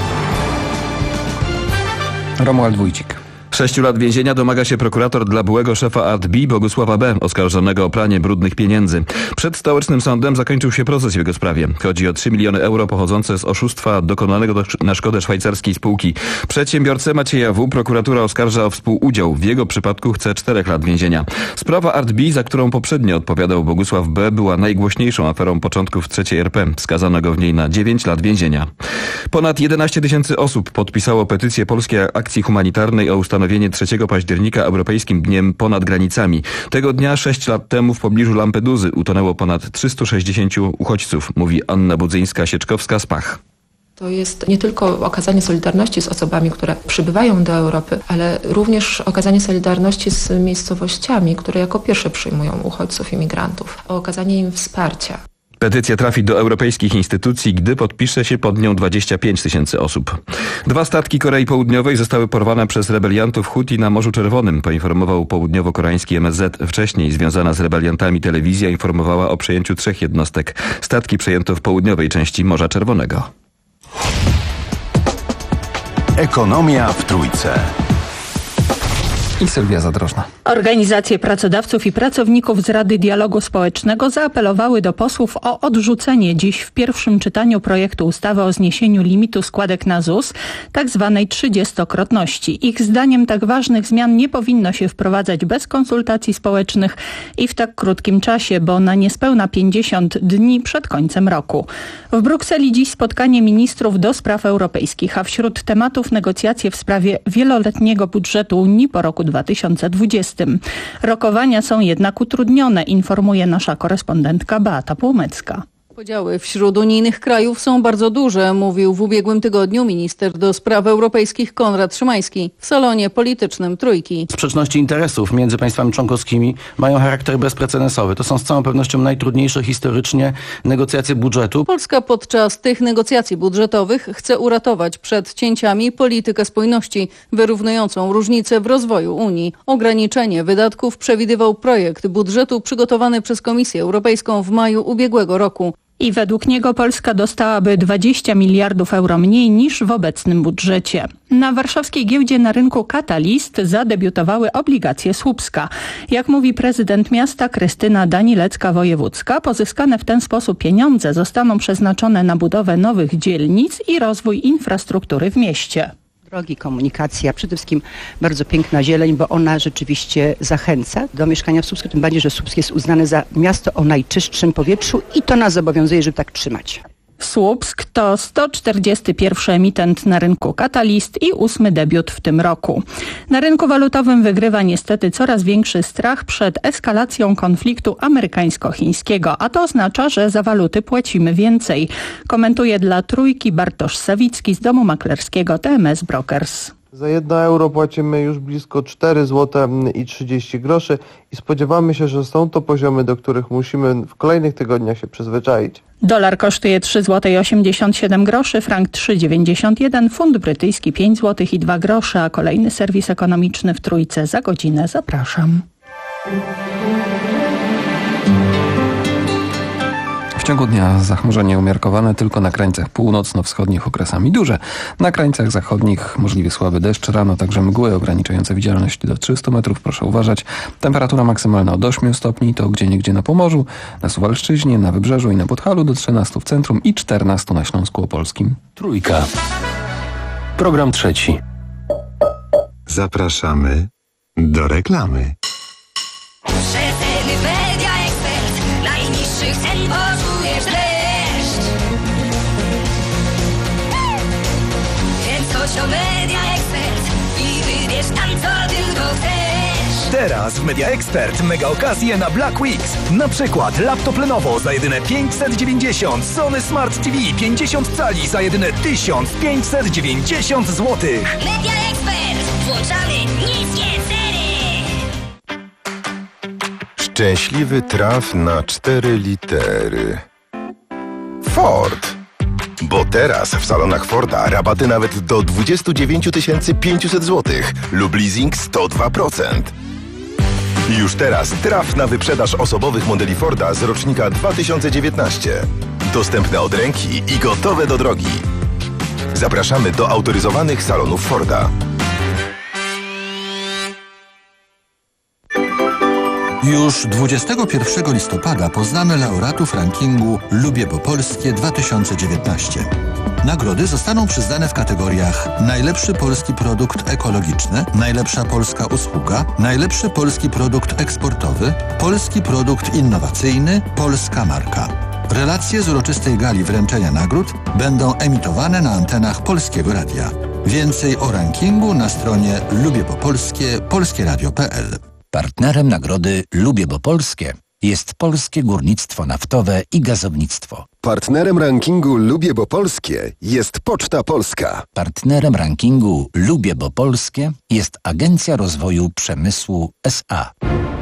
Romuald Wójcik. Sześciu lat więzienia domaga się prokurator dla byłego szefa Art B Bogusława B., oskarżonego o pranie brudnych pieniędzy. Przed stołecznym sądem zakończył się proces w jego sprawie. Chodzi o trzy miliony euro pochodzące z oszustwa dokonanego do, na szkodę szwajcarskiej spółki. Przedsiębiorcę Macieja W. prokuratura oskarża o współudział. W jego przypadku chce czterech lat więzienia. Sprawa Art B, za którą poprzednio odpowiadał Bogusław B., była najgłośniejszą aferą początków trzeciej R P. Skazano go w niej na dziewięć lat więzienia. Ponad jedenaście tysięcy osób podpisało petycję Polskiej Akcji Humanitarnej o ustanowienie trzeciego października Europejskim Dniem Ponad Granicami. Tego dnia sześć lat temu w pobliżu Lampeduzy utonęło ponad trzystu sześćdziesięciu uchodźców, mówi Anna Budzyńska-Sieczkowska z Pach. To jest nie tylko okazanie solidarności z osobami, które przybywają do Europy, ale również okazanie solidarności z miejscowościami, które jako pierwsze przyjmują uchodźców, imigrantów, o okazanie im wsparcia. Petycja trafi do europejskich instytucji, gdy podpisze się pod nią dwadzieścia pięć tysięcy osób. Dwa statki Korei Południowej zostały porwane przez rebeliantów Huti na Morzu Czerwonym, poinformował południowo-koreański M S Z. Wcześniej związana z rebeliantami telewizja informowała o przejęciu trzech jednostek. Statki przejęto w południowej części Morza Czerwonego. Ekonomia w Trójce. I Sylwia Zadrożna. Organizacje pracodawców i pracowników z Rady Dialogu Społecznego zaapelowały do posłów o odrzucenie dziś w pierwszym czytaniu projektu ustawy o zniesieniu limitu składek na Z U S, tak zwanej trzydziestokrotności. Ich zdaniem tak ważnych zmian nie powinno się wprowadzać bez konsultacji społecznych i w tak krótkim czasie, bo na niespełna pięćdziesiąt dni przed końcem roku. W Brukseli dziś spotkanie ministrów do spraw europejskich, a wśród tematów negocjacje w sprawie wieloletniego budżetu Unii po roku dwa tysiące dwudziestym. Rokowania są jednak utrudnione, informuje nasza korespondentka Beata Półmecka. Podziały wśród unijnych krajów są bardzo duże, mówił w ubiegłym tygodniu minister do spraw europejskich Konrad Szymański w salonie politycznym Trójki. Sprzeczności interesów między państwami członkowskimi mają charakter bezprecedensowy. To są z całą pewnością najtrudniejsze historycznie negocjacje budżetu. Polska podczas tych negocjacji budżetowych chce uratować przed cięciami politykę spójności, wyrównującą różnice w rozwoju Unii. Ograniczenie wydatków przewidywał projekt budżetu przygotowany przez Komisję Europejską w maju ubiegłego roku. I według niego Polska dostałaby dwadzieścia miliardów euro mniej niż w obecnym budżecie. Na warszawskiej giełdzie na rynku Katalist zadebiutowały obligacje Słupska. Jak mówi prezydent miasta Krystyna Danilecka-Wojewódzka, pozyskane w ten sposób pieniądze zostaną przeznaczone na budowę nowych dzielnic i rozwój infrastruktury w mieście. Drogi, komunikacja, przede wszystkim bardzo piękna zieleń, bo ona rzeczywiście zachęca do mieszkania w Słupsku, tym bardziej, że Słupsk jest uznane za miasto o najczystszym powietrzu i to nas zobowiązuje, żeby tak trzymać. Słupsk to sto czterdziesty pierwszy emitent na rynku Katalist i ósmy debiut w tym roku. Na rynku walutowym wygrywa niestety coraz większy strach przed eskalacją konfliktu amerykańsko-chińskiego, a to oznacza, że za waluty płacimy więcej. Komentuje dla Trójki Bartosz Sawicki z domu maklerskiego T M S Brokers. Za jedno euro płacimy już blisko cztery złote i trzydzieści groszy i spodziewamy się, że są to poziomy, do których musimy w kolejnych tygodniach się przyzwyczaić. Dolar kosztuje trzy złote osiemdziesiąt siedem groszy, frank trzy dziewięćdziesiąt jeden, funt brytyjski pięć złotych i dwa grosze, a kolejny serwis ekonomiczny w Trójce za godzinę. Zapraszam. W ciągu dnia zachmurzenie umiarkowane, tylko na krańcach północno-wschodnich okresami duże. Na krańcach zachodnich możliwy słaby deszcz, rano także mgły ograniczające widzialność do trzystu metrów, proszę uważać. Temperatura maksymalna od ośmiu stopni, to gdzieniegdzie na Pomorzu, na Suwalszczyźnie, na Wybrzeżu i na Podhalu, do trzynastu w centrum i czternastu na Śląsku Opolskim. Trójka. Program trzeci. Zapraszamy do reklamy. Przeceny Media Expert. Najniższych cen poczujesz dreszcz. Więc chodź o Media Expert i wybierz tam, co tylko chcesz. Teraz w Media Expert mega okazje na Black Weeks. Na przykład laptop Lenovo za jedyne pięćset dziewięćdziesiąt, Sony Smart T V pięćdziesiąt cali za jedyne tysiąc pięćset dziewięćdziesiąt złotych. Media Expert. Włączamy niskie ceny. Szczęśliwy traf na cztery litery. Ford. Bo teraz w salonach Forda rabaty nawet do dwadzieścia dziewięć tysięcy pięćset złotych lub leasing sto dwa procent. Już teraz traf na wyprzedaż osobowych modeli Forda z rocznika dwa tysiące dziewiętnastego. Dostępne od ręki i gotowe do drogi. Zapraszamy do autoryzowanych salonów Forda. Już dwudziestego pierwszego listopada poznamy laureatów rankingu Lubię Bo Polskie dwa tysiące dziewiętnaście. Nagrody zostaną przyznane w kategoriach najlepszy polski produkt ekologiczny, najlepsza polska usługa, najlepszy polski produkt eksportowy, polski produkt innowacyjny, polska marka. Relacje z uroczystej gali wręczenia nagród będą emitowane na antenach Polskiego Radia. Więcej o rankingu na stronie lubię bo polskie polskie radio kropka p l. Partnerem nagrody Lubię Bo Polskie jest Polskie Górnictwo Naftowe i Gazownictwo. Partnerem rankingu Lubię Bo Polskie jest Poczta Polska. Partnerem rankingu Lubię Bo Polskie jest Agencja Rozwoju Przemysłu S A.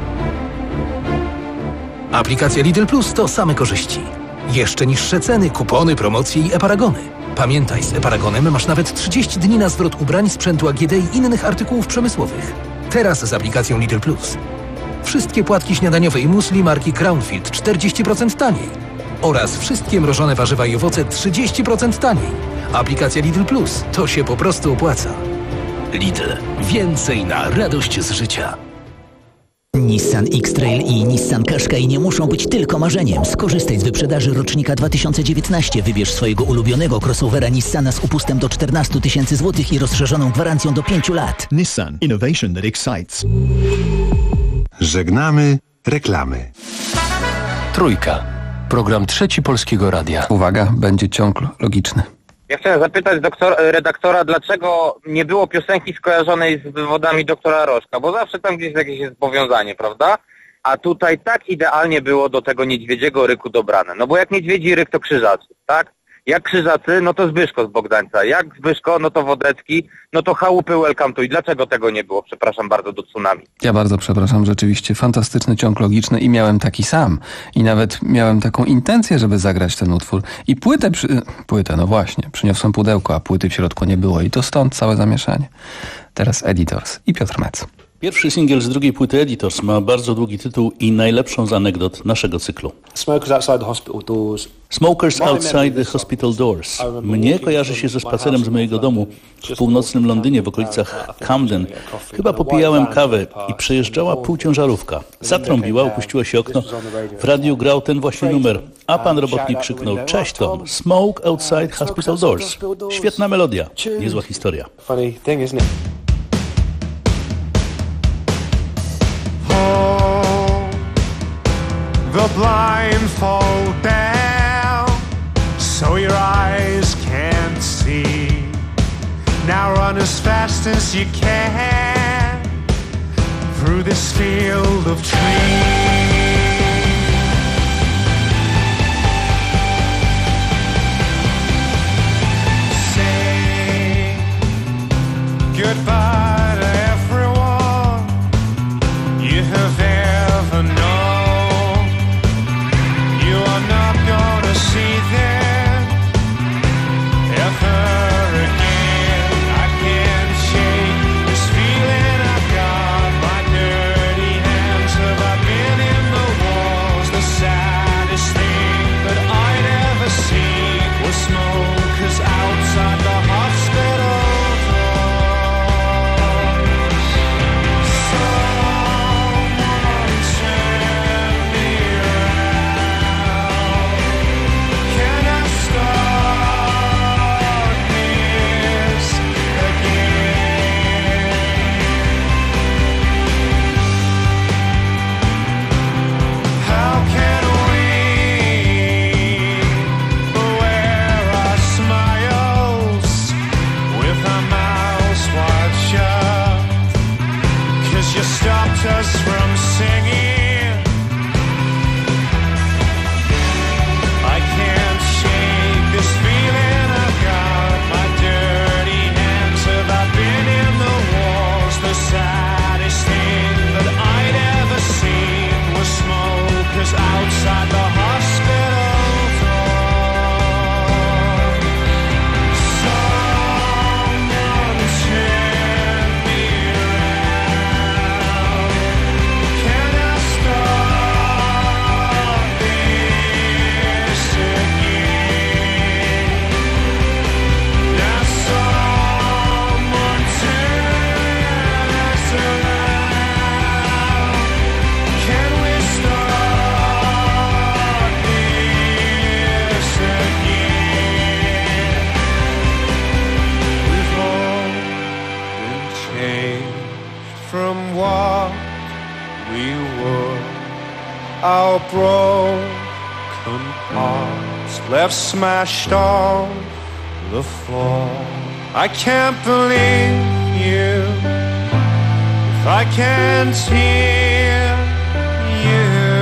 Aplikacja Lidl Plus to same korzyści. Jeszcze niższe ceny, kupony, promocje i e-paragony. Pamiętaj, z e-paragonem masz nawet trzydzieści dni na zwrot ubrań, sprzętu A G D i innych artykułów przemysłowych. Teraz z aplikacją Lidl Plus. Wszystkie płatki śniadaniowe i musli marki Crownfield czterdzieści procent taniej. Oraz wszystkie mrożone warzywa i owoce trzydzieści procent taniej. Aplikacja Lidl Plus to się po prostu opłaca. Lidl. Więcej na radość z życia. Nissan X-Trail i Nissan Qashqai nie muszą być tylko marzeniem. Skorzystaj z wyprzedaży rocznika dwa tysiące dziewiętnaście. Wybierz swojego ulubionego crossovera Nissana z upustem do czternastu tysięcy złotych i rozszerzoną gwarancją do pięciu lat. Nissan. Innovation that excites. Żegnamy reklamy. Trójka. Program trzeci Polskiego Radia. Uwaga, będzie ciąg logiczny. Ja chciałem zapytać doktor, redaktora, dlaczego nie było piosenki skojarzonej z wywodami doktora Rożka, bo zawsze tam gdzieś jakieś jest powiązanie, prawda? A tutaj tak idealnie było do tego niedźwiedziego ryku dobrane. No bo jak niedźwiedzi ryk to Krzyżacy, tak? Jak Krzyżacy, no to Zbyszko z Bogdańca. Jak Zbyszko, no to Wodecki, no to Chałupy Welcome to. I dlaczego tego nie było? Przepraszam bardzo, do Tsunami. Ja bardzo przepraszam, rzeczywiście fantastyczny ciąg logiczny i miałem taki sam. I nawet miałem taką intencję, żeby zagrać ten utwór. I płytę, przy... płytę, no właśnie, przyniosłem pudełko, a płyty w środku nie było. I to stąd całe zamieszanie. Teraz Editors i Piotr Metz. Pierwszy singiel z drugiej płyty Editors ma bardzo długi tytuł i najlepszą z anegdot naszego cyklu. Smokers outside the hospital doors. Smokers outside the hospital doors. Mnie kojarzy się ze spacerem z mojego domu w północnym Londynie w okolicach Camden. Chyba popijałem kawę i przejeżdżała półciężarówka. Zatrąbiła, opuściło się okno. W radiu grał ten właśnie numer, a pan robotnik krzyknął: "Cześć Tom, smoke outside hospital doors". Świetna melodia, niezła historia. Funny thing, isn't it? The blindfold down so your eyes can't see. Now run as fast as you can through this field of trees. Say, Goodbye to everyone you have ever known. You are not gonna see them ever again. I can't shake this feeling I've got. My dirty hands have I been in the walls. The saddest thing that I'd ever seen was smoke, 'cause outside the hospital us from singing. I can't shake this feeling I've got. My dirty hands have I been in the walls. The saddest thing that I'd ever seen was smoke, 'cause outside the hospital door someone turned me around. Can I stop this again? Now someone turn us around. Can we start this again? We've all been changed from what we were. Our broken hearts left smashed on the floor. I can't believe you if I can't hear you.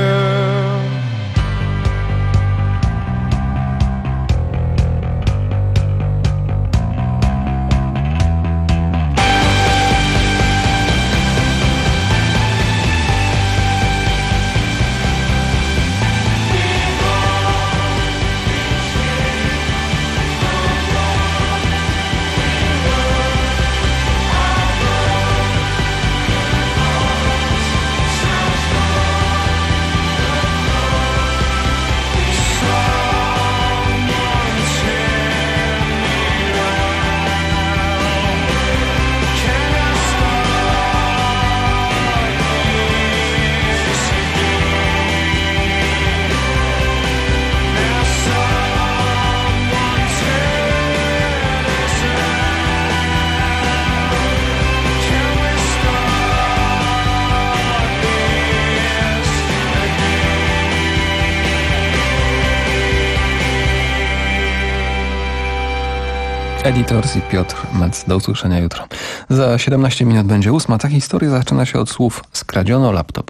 Editors i Piotr Metz. Do usłyszenia jutro. Za siedemnaście minut będzie ósma. Ta historia zaczyna się od słów skradziono laptop.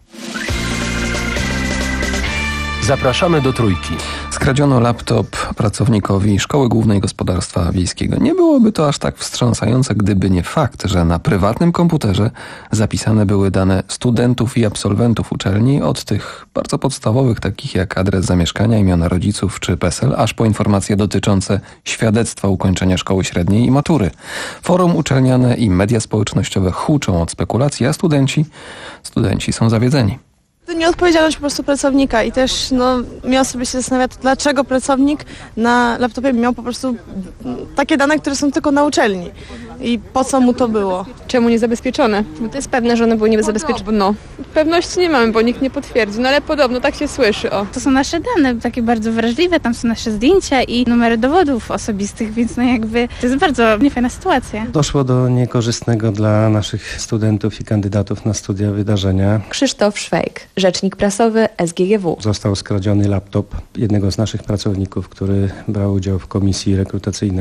Zapraszamy do Trójki. Skradziono laptop pracownikowi Szkoły Głównej Gospodarstwa Wiejskiego. Nie byłoby to aż tak wstrząsające, gdyby nie fakt, że na prywatnym komputerze zapisane były dane studentów i absolwentów uczelni, od tych bardzo podstawowych, takich jak adres zamieszkania, imiona rodziców czy PESEL, aż po informacje dotyczące świadectwa ukończenia szkoły średniej i matury. Forum uczelniane i media społecznościowe huczą od spekulacji, a studenci, studenci są zawiedzeni. To nieodpowiedzialność po prostu pracownika i też no, miał sobie się zastanawiać, dlaczego pracownik na laptopie miał po prostu takie dane, które są tylko na uczelni i po co mu to było. Czemu niezabezpieczone? Bo to jest pewne, że one były niezabezpieczone. No, pewności nie mamy, bo nikt nie potwierdzi, no ale podobno tak się słyszy. O. To są nasze dane, takie bardzo wrażliwe, tam są nasze zdjęcia i numery dowodów osobistych, więc no jakby to jest bardzo niefajna sytuacja. Doszło do niekorzystnego dla naszych studentów i kandydatów na studia wydarzenia. Krzysztof Szwejk, rzecznik prasowy S G G W. Został skradziony laptop jednego z naszych pracowników, który brał udział w komisji rekrutacyjnej.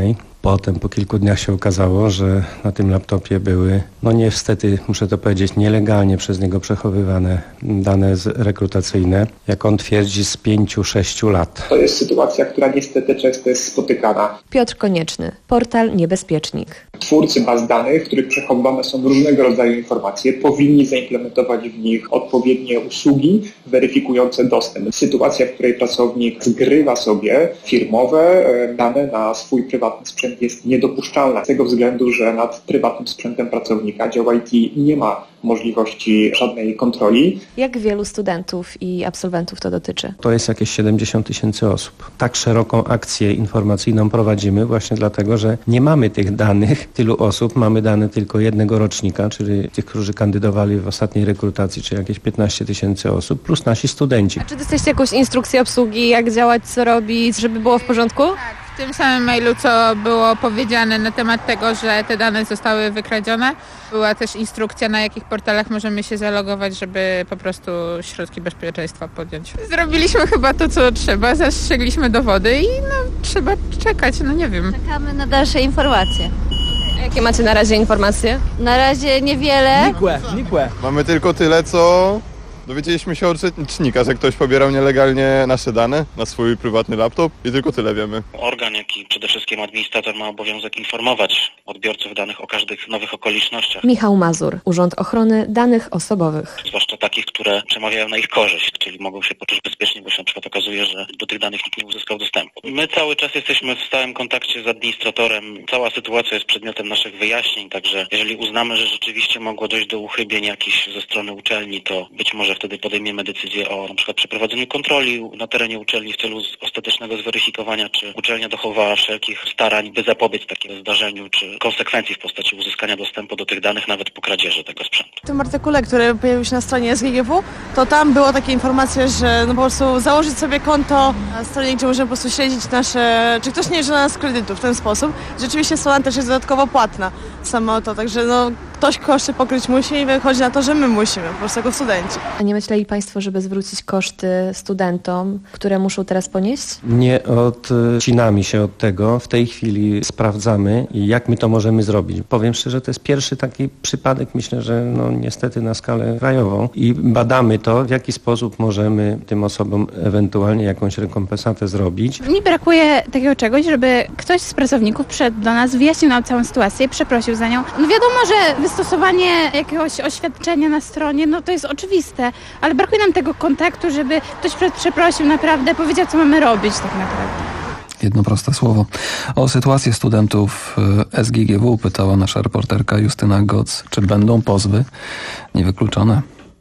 Potem po kilku dniach się okazało, że na tym laptopie były, no niestety muszę to powiedzieć, nielegalnie przez niego przechowywane dane rekrutacyjne, jak on twierdzi, z pięciu, sześciu lat. To jest sytuacja, która niestety często jest spotykana. Piotr Konieczny, portal Niebezpiecznik. Twórcy baz danych, w których przechowywane są różnego rodzaju informacje, powinni zaimplementować w nich odpowiednie usługi weryfikujące dostęp. Sytuacja, w której pracownik zgrywa sobie firmowe dane na swój prywatny sprzęt, jest niedopuszczalna z tego względu, że nad prywatnym sprzętem pracownika dział I T nie ma możliwości żadnej kontroli. Jak wielu studentów i absolwentów to dotyczy? To jest jakieś siedemdziesiąt tysięcy osób. Tak szeroką akcję informacyjną prowadzimy właśnie dlatego, że nie mamy tych danych tylu osób, mamy dane tylko jednego rocznika, czyli tych, którzy kandydowali w ostatniej rekrutacji, czyli jakieś piętnaście tysięcy osób, plus nasi studenci. A czy dostaliście jakąś instrukcję obsługi, jak działać, co robić, żeby było w porządku? W tym samym mailu, co było powiedziane na temat tego, że te dane zostały wykradzione, była też instrukcja, na jakich portalach możemy się zalogować, żeby po prostu środki bezpieczeństwa podjąć. Zrobiliśmy chyba to, co trzeba, zastrzegliśmy dowody i no, trzeba czekać, no nie wiem. Czekamy na dalsze informacje. A jakie macie na razie informacje? Na razie niewiele. Nikłe, nikłe. Mamy tylko tyle, co dowiedzieliśmy się od rzecznika, że ktoś pobierał nielegalnie nasze dane na swój prywatny laptop i tylko tyle wiemy. Organ, jak i przede wszystkim administrator ma obowiązek informować odbiorców danych o każdych nowych okolicznościach. Michał Mazur, Urząd Ochrony Danych Osobowych. Zwłaszcza takich, które przemawiają na ich korzyść, czyli mogą się poczuć bezpiecznie, bo się na przykład okazuje, że do tych danych nikt nie uzyskał dostępu. My cały czas jesteśmy w stałym kontakcie z administratorem. Cała sytuacja jest przedmiotem naszych wyjaśnień, także jeżeli uznamy, że rzeczywiście mogło dojść do uchybień jakichś ze strony uczelni, to być może wtedy podejmiemy decyzję o na przykład przeprowadzeniu kontroli na terenie uczelni w celu ostatecznego zweryfikowania, czy uczelnia dochowała wszelkich starań, by zapobiec takiemu zdarzeniu, czy konsekwencji w postaci uzyskania dostępu do tych danych nawet po kradzieży tego sprzętu. W tym artykule, który pojawił się na stronie S G G W, to tam było takie informacje, że no po prostu założyć sobie konto na stronie, gdzie możemy po prostu śledzić nasze, czy ktoś nie jeżdża na nas kredytu w ten sposób. Rzeczywiście strona też jest dodatkowo płatna, samo to, także no ktoś koszty pokryć musi i wychodzi na to, że my musimy, po prostu jako studenci. A nie myśleli Państwo, żeby zwrócić koszty studentom, które muszą teraz ponieść? Nie odcinamy się od tego. W tej chwili sprawdzamy, jak my to możemy zrobić. Powiem szczerze, to jest pierwszy taki przypadek, myślę, że no niestety na skalę krajową i badamy to, w jaki sposób możemy tym osobom ewentualnie jakąś rekompensatę zrobić. Mi brakuje takiego czegoś, żeby ktoś z pracowników przyszedł do nas, wyjaśnił nam całą sytuację i przeprosił za nią. No wiadomo, że wystosowanie jakiegoś oświadczenia na stronie, no to jest oczywiste, ale brakuje nam tego kontaktu, żeby ktoś przeprosił naprawdę, powiedział, co mamy robić tak naprawdę. Jedno proste słowo. O sytuację studentów S G G W pytała nasza reporterka Justyna Goc. Czy będą pozwy? Niewykluczone.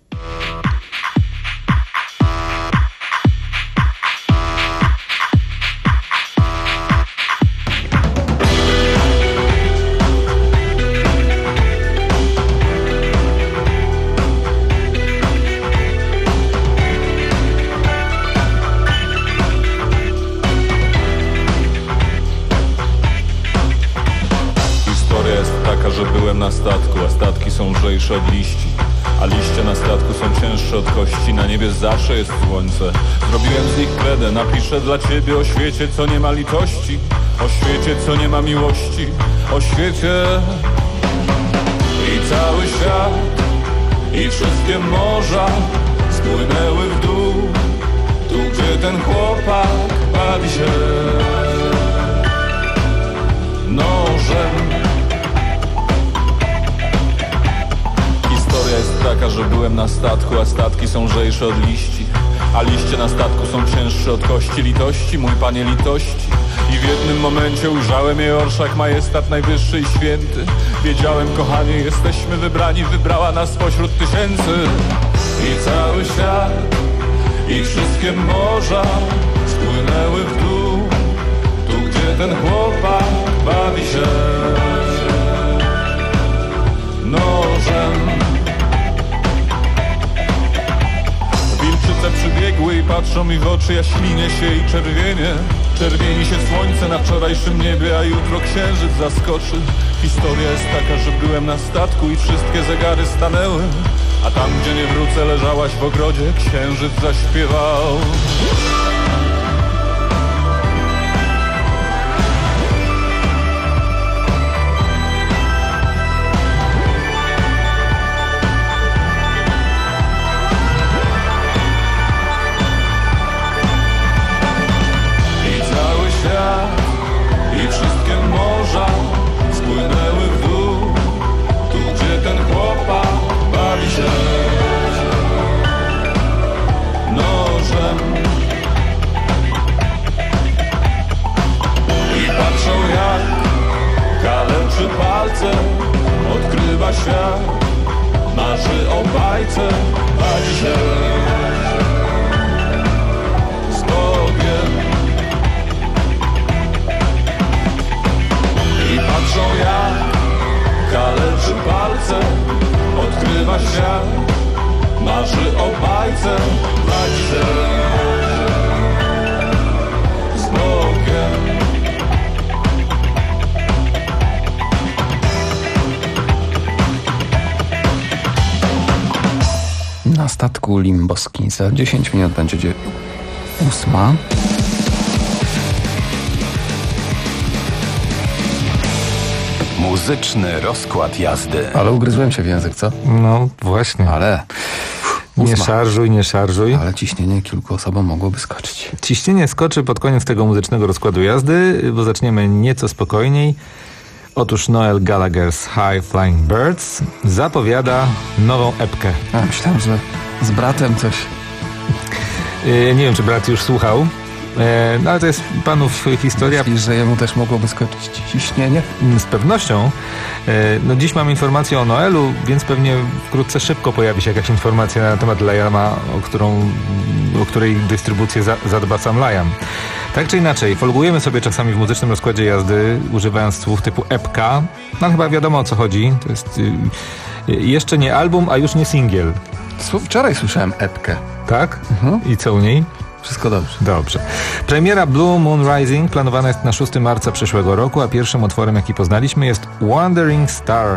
Że byłem na statku, a statki są lżejsze od liści, a liście na statku są cięższe od kości. Na niebie zawsze jest słońce. Zrobiłem z nich kredę, napiszę dla ciebie o świecie, co nie ma litości, o świecie, co nie ma miłości, o świecie. I cały świat, i wszystkie morza spłynęły w dół, tu gdzie ten chłopak bawi się nożem. Historia jest taka, że byłem na statku, a statki są lżejsze od liści, a liście na statku są cięższe od kości. Litości, mój panie, litości. I w jednym momencie ujrzałem jej orszak, majestat najwyższy i święty. Wiedziałem, kochanie, jesteśmy wybrani, wybrała nas spośród tysięcy. I cały świat, i wszystkie morza spłynęły w dół, tu gdzie ten chłopak bawi się nożem. Wilczyce przybiegły i patrzą mi w oczy, ja ślinię się i czerwienie. Czerwieni się słońce na wczorajszym niebie, a jutro księżyc zaskoczy. Historia jest taka, że byłem na statku i wszystkie zegary stanęły, a tam, gdzie nie wrócę, leżałaś w ogrodzie, księżyc zaśpiewał. marzy o bajce, a dzisiaj z Bogiem. I patrzą jak kaleczy palce, odkrywa świat, marzy o bajce, bajce z Bogiem. Na statku Limboski za dziesięć minut będzie dzie- ósma. Muzyczny rozkład jazdy. Ale ugryzłem się w język, co? No właśnie. Ale... Nie ósma. szarżuj, nie szarżuj. Ale ciśnienie kilku osobom mogłoby skoczyć. Ciśnienie skoczy pod koniec tego muzycznego rozkładu jazdy, bo zaczniemy nieco spokojniej. Otóż Noel Gallagher's High Flying Birds zapowiada nową epkę. A, myślałem, że z bratem coś... Yy, nie wiem, czy brat już słuchał. E, no ale to jest panów historia. Myślisz, że jemu też mogłoby skoczyć ciśnienie? Z pewnością. E, no dziś mamy informację o Noelu, więc pewnie wkrótce szybko pojawi się jakaś informacja na temat Liama, o, którą, o której dystrybucję za, zadba sam Liam. Tak czy inaczej, folgujemy sobie czasami w muzycznym rozkładzie jazdy, używając słów typu epka. No chyba wiadomo, o co chodzi. To jest y, y, jeszcze nie album, a już nie singiel. Wczoraj słyszałem epkę. Tak? Mhm. I co u niej? Wszystko dobrze. Dobrze. Premiera Blue Moon Rising planowana jest na szóstego marca przyszłego roku, a pierwszym utworem, jaki poznaliśmy, jest Wandering Star.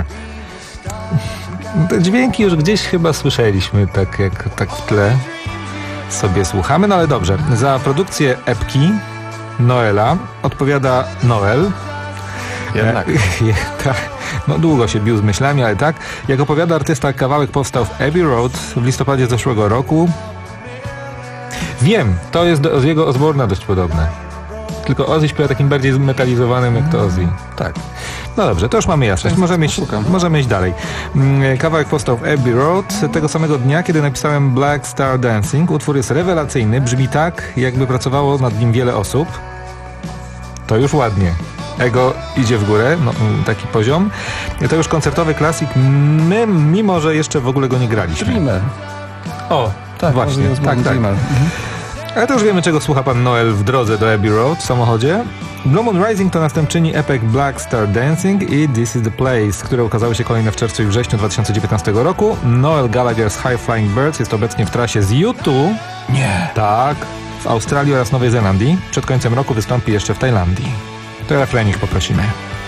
Te dźwięki już gdzieś chyba słyszeliśmy, tak jak tak w tle sobie słuchamy, no ale dobrze. Za produkcję epki Noela odpowiada Noel. Jednak. E, tak. No długo się bił z myślami, ale tak. Jak opowiada artysta, kawałek powstał w Abbey Road w listopadzie zeszłego roku. Wiem, to jest do Ozzy'ego Osbourne'a dość podobne. Tylko Ozzy śpiewa takim bardziej zmetalizowanym jak to Ozzy. Tak. No dobrze, to już mamy jasność. Możemy iść, możemy iść dalej. Kawałek powstał w Abbey Road tego samego dnia, kiedy napisałem Black Star Dancing. Utwór jest rewelacyjny, brzmi tak, jakby pracowało nad nim wiele osób. To już ładnie. Ego idzie w górę, no, taki poziom. To już koncertowy klasyk, my, mimo że jeszcze w ogóle go nie graliśmy. Dreamer. O, tak, właśnie, tak, tak. Mhm. Ale to już wiemy, czego słucha pan Noel w drodze do Abbey Road w samochodzie. Blue Moon Rising to następczyni epek Black Star Dancing i This is the Place, które ukazały się kolejne w czerwcu i wrześniu dwa tysiące dziewiętnastego roku. Noel Gallagher's High Flying Birds jest obecnie w trasie z U dwa. Nie. Tak. W Australii oraz Nowej Zelandii. Przed końcem roku wystąpi jeszcze w Tajlandii. To refrenik poprosimy.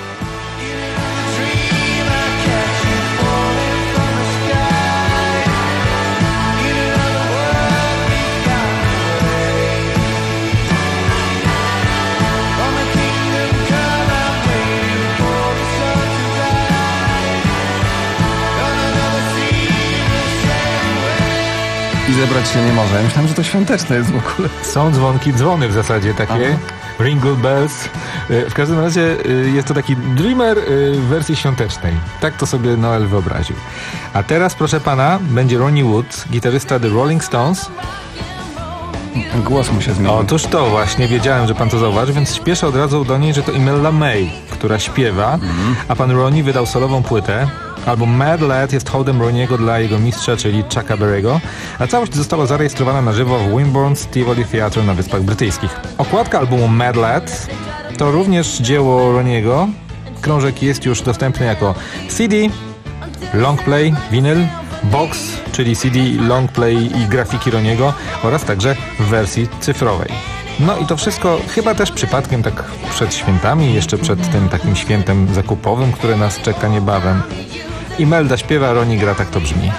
I zebrać się nie może. Ja myślałem, że to świąteczne jest w ogóle. Są dzwonki, dzwony w zasadzie takie. Aha. Ringle bells. W każdym razie jest to taki Dreamer w wersji świątecznej. Tak to sobie Noel wyobraził. A teraz, proszę pana, będzie Ronnie Wood, gitarysta The Rolling Stones. Głos mu się zmienił. Otóż to właśnie, wiedziałem, że pan to zauważy, więc śpieszę od razu do niej, że to Imelda May, która śpiewa, mm. a pan Ronnie wydał solową płytę. Album Mad Lad jest hołdem Ronniego dla jego mistrza, czyli Chucka Berry'ego, a całość została zarejestrowana na żywo w Wimborne's Tivoli Theatre na Wyspach Brytyjskich. Okładka albumu Mad Lad to również dzieło Ronniego. Krążek jest już dostępny jako C D, longplay, winyl, box, czyli C D, longplay i grafiki Ronniego oraz także w wersji cyfrowej. No i to wszystko chyba też przypadkiem tak przed świętami, jeszcze przed tym takim świętem zakupowym, które nas czeka niebawem. Imelda śpiewa, Ronnie gra, tak to brzmi.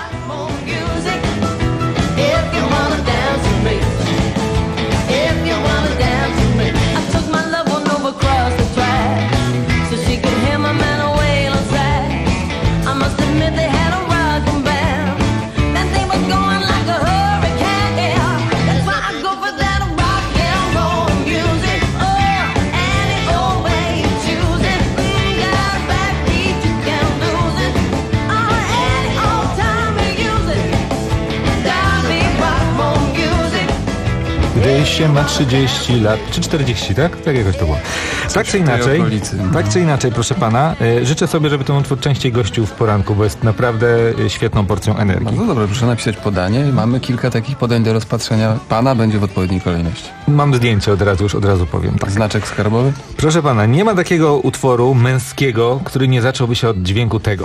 Oh, any old time osiem na trzydzieści lat, czy czterdzieści, tak? Tak jakoś to było. Tak czy inaczej, tak czy inaczej, proszę pana, y, życzę sobie, żeby ten utwór częściej gościł w poranku, bo jest naprawdę y, świetną porcją energii. Bardzo dobrze, proszę napisać podanie i mamy kilka takich podań do rozpatrzenia. Pana będzie w odpowiedniej kolejności. Mam zdjęcie od razu, już od razu powiem. Tak. Znaczek skarbowy? Proszę pana, nie ma takiego utworu męskiego, który nie zacząłby się od dźwięku tego.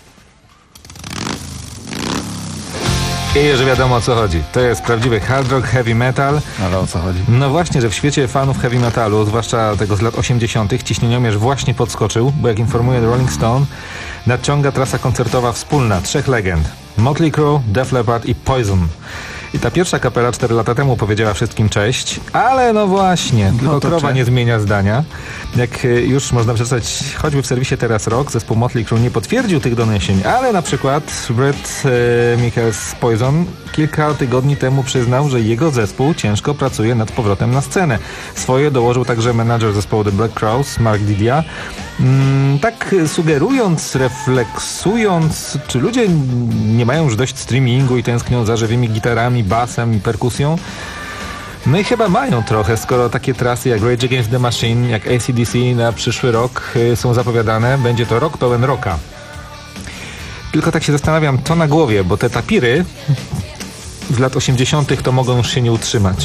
I już wiadomo o co chodzi. To jest prawdziwy hard rock, heavy metal. Ale o co chodzi? No właśnie, że w świecie fanów heavy metalu, zwłaszcza tego z lat osiemdziesiątych, ciśnieniomierz właśnie podskoczył, bo jak informuje The Rolling Stone, nadciąga trasa koncertowa wspólna trzech legend. Motley Crue, Def Leppard i Poison. I ta pierwsza kapela cztery lata temu powiedziała wszystkim cześć, ale no właśnie, tylko no to krowa cześć. nie zmienia zdania. Jak już można przeczytać choćby w serwisie Teraz Rock, zespół Motley Crue nie potwierdził tych doniesień, ale na przykład Brett e, Michaels z Poison kilka tygodni temu przyznał, że jego zespół ciężko pracuje nad powrotem na scenę. Swoje dołożył także menadżer zespołu The Black Crowes, Mark Didia. Mm, tak sugerując, refleksując, czy ludzie nie mają już dość streamingu i tęsknią za żywymi gitarami, basem i perkusją? No i chyba mają trochę, skoro takie trasy jak Rage Against the Machine, jak A C D C na przyszły rok y, są zapowiadane. Będzie to rok pełen rocka. Tylko tak się zastanawiam, to na głowie, bo te tapiry z lat osiemdziesiątych to mogą już się nie utrzymać.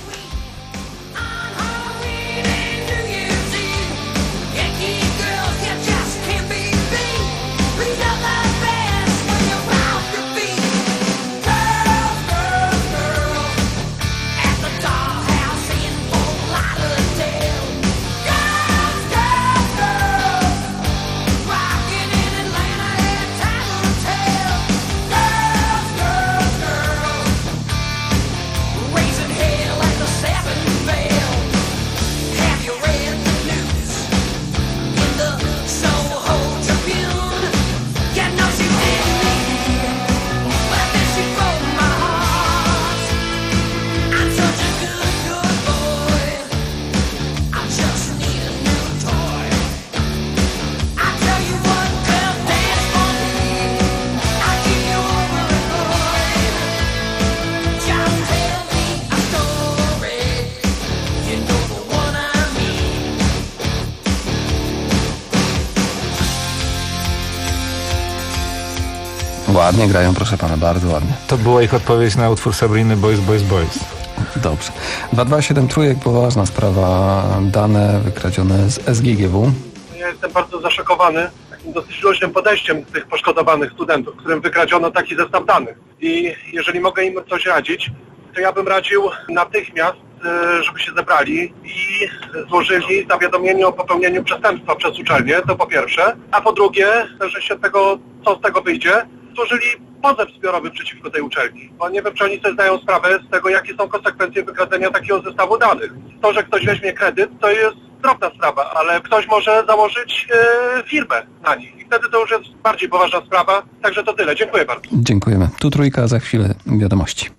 Ładnie grają, proszę pana, bardzo ładnie. To była ich odpowiedź na utwór Sabriny Boys, Boys, Boys. Dobrze. dwa dwa siedem trójek, poważna sprawa. Dane wykradzione z S G G W. Ja jestem bardzo zaszokowany takim dosyć luźnym podejściem tych poszkodowanych studentów, którym wykradziono taki zestaw danych. I jeżeli mogę im coś radzić, to ja bym radził natychmiast, żeby się zebrali i złożyli zawiadomienie o popełnieniu przestępstwa przez uczelnię, to po pierwsze, a po drugie, że się tego, co z tego wyjdzie, złożyli pozew zbiorowy przeciwko tej uczelni, bo nie wiem, czy oni sobie zdają sprawę z tego, jakie są konsekwencje wykradzenia takiego zestawu danych. To, że ktoś weźmie kredyt, to jest drobna sprawa, ale ktoś może założyć e, firmę na nich i wtedy to już jest bardziej poważna sprawa, także to tyle. Dziękuję bardzo. Dziękujemy. Tu trójka, za chwilę wiadomości.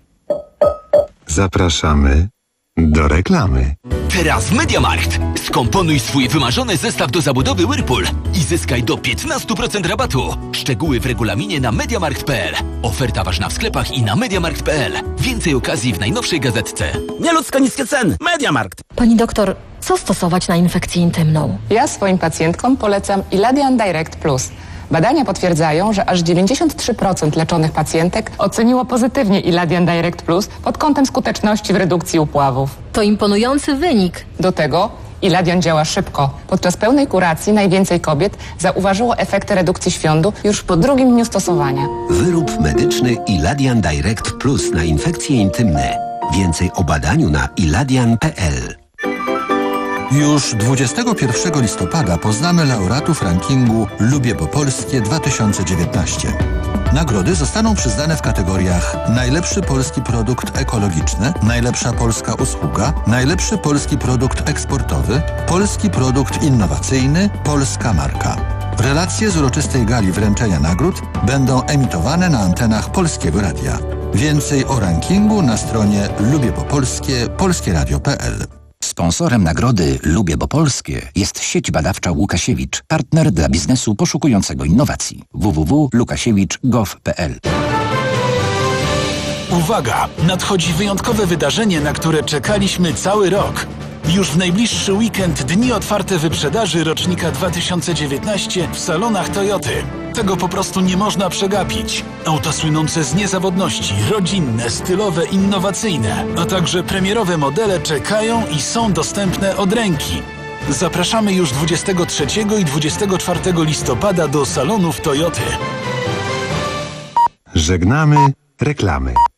Zapraszamy do reklamy. Teraz w MediaMarkt. Skomponuj swój wymarzony zestaw do zabudowy Whirlpool i zyskaj do piętnaście procent rabatu. Szczegóły w regulaminie na mediamarkt kropka p l. Oferta ważna w sklepach i na mediamarkt kropka p l. Więcej okazji w najnowszej gazetce. Nieludzko niskie ceny. MediaMarkt. Pani doktor, co stosować na infekcję intymną? Ja swoim pacjentkom polecam Iladian Direct Plus. Badania potwierdzają, że aż dziewięćdziesiąt trzy procent leczonych pacjentek oceniło pozytywnie Iladian Direct Plus pod kątem skuteczności w redukcji upławów. To imponujący wynik. Do tego Iladian działa szybko. Podczas pełnej kuracji najwięcej kobiet zauważyło efekty redukcji świądu już po drugim dniu stosowania. Wyrób medyczny Iladian Direct Plus na infekcje intymne. Więcej o badaniu na iladian kropka p l. Już dwudziestego pierwszego listopada poznamy laureatów rankingu Lubię po Polskie dwa tysiące dziewiętnaście. Nagrody zostaną przyznane w kategoriach najlepszy polski produkt ekologiczny, najlepsza polska usługa, najlepszy polski produkt eksportowy, polski produkt innowacyjny, polska marka. Relacje z uroczystej gali wręczenia nagród będą emitowane na antenach Polskiego Radia. Więcej o rankingu na stronie lubię po polskie polskie radio kropka p l. Sponsorem nagrody Lubię bo Polskie jest sieć badawcza Łukasiewicz, partner dla biznesu poszukującego innowacji. w w w kropka łukasiewicz kropka gov kropka p l. Uwaga! Nadchodzi wyjątkowe wydarzenie, na które czekaliśmy cały rok. Już w najbliższy weekend dni otwarte wyprzedaży rocznika dwa tysiące dziewiętnaście w salonach Toyoty. Tego po prostu nie można przegapić. Auta słynące z niezawodności, rodzinne, stylowe, innowacyjne, a także premierowe modele czekają i są dostępne od ręki. Zapraszamy już dwudziestego trzeciego i dwudziestego czwartego listopada do salonów Toyoty. Żegnamy reklamy.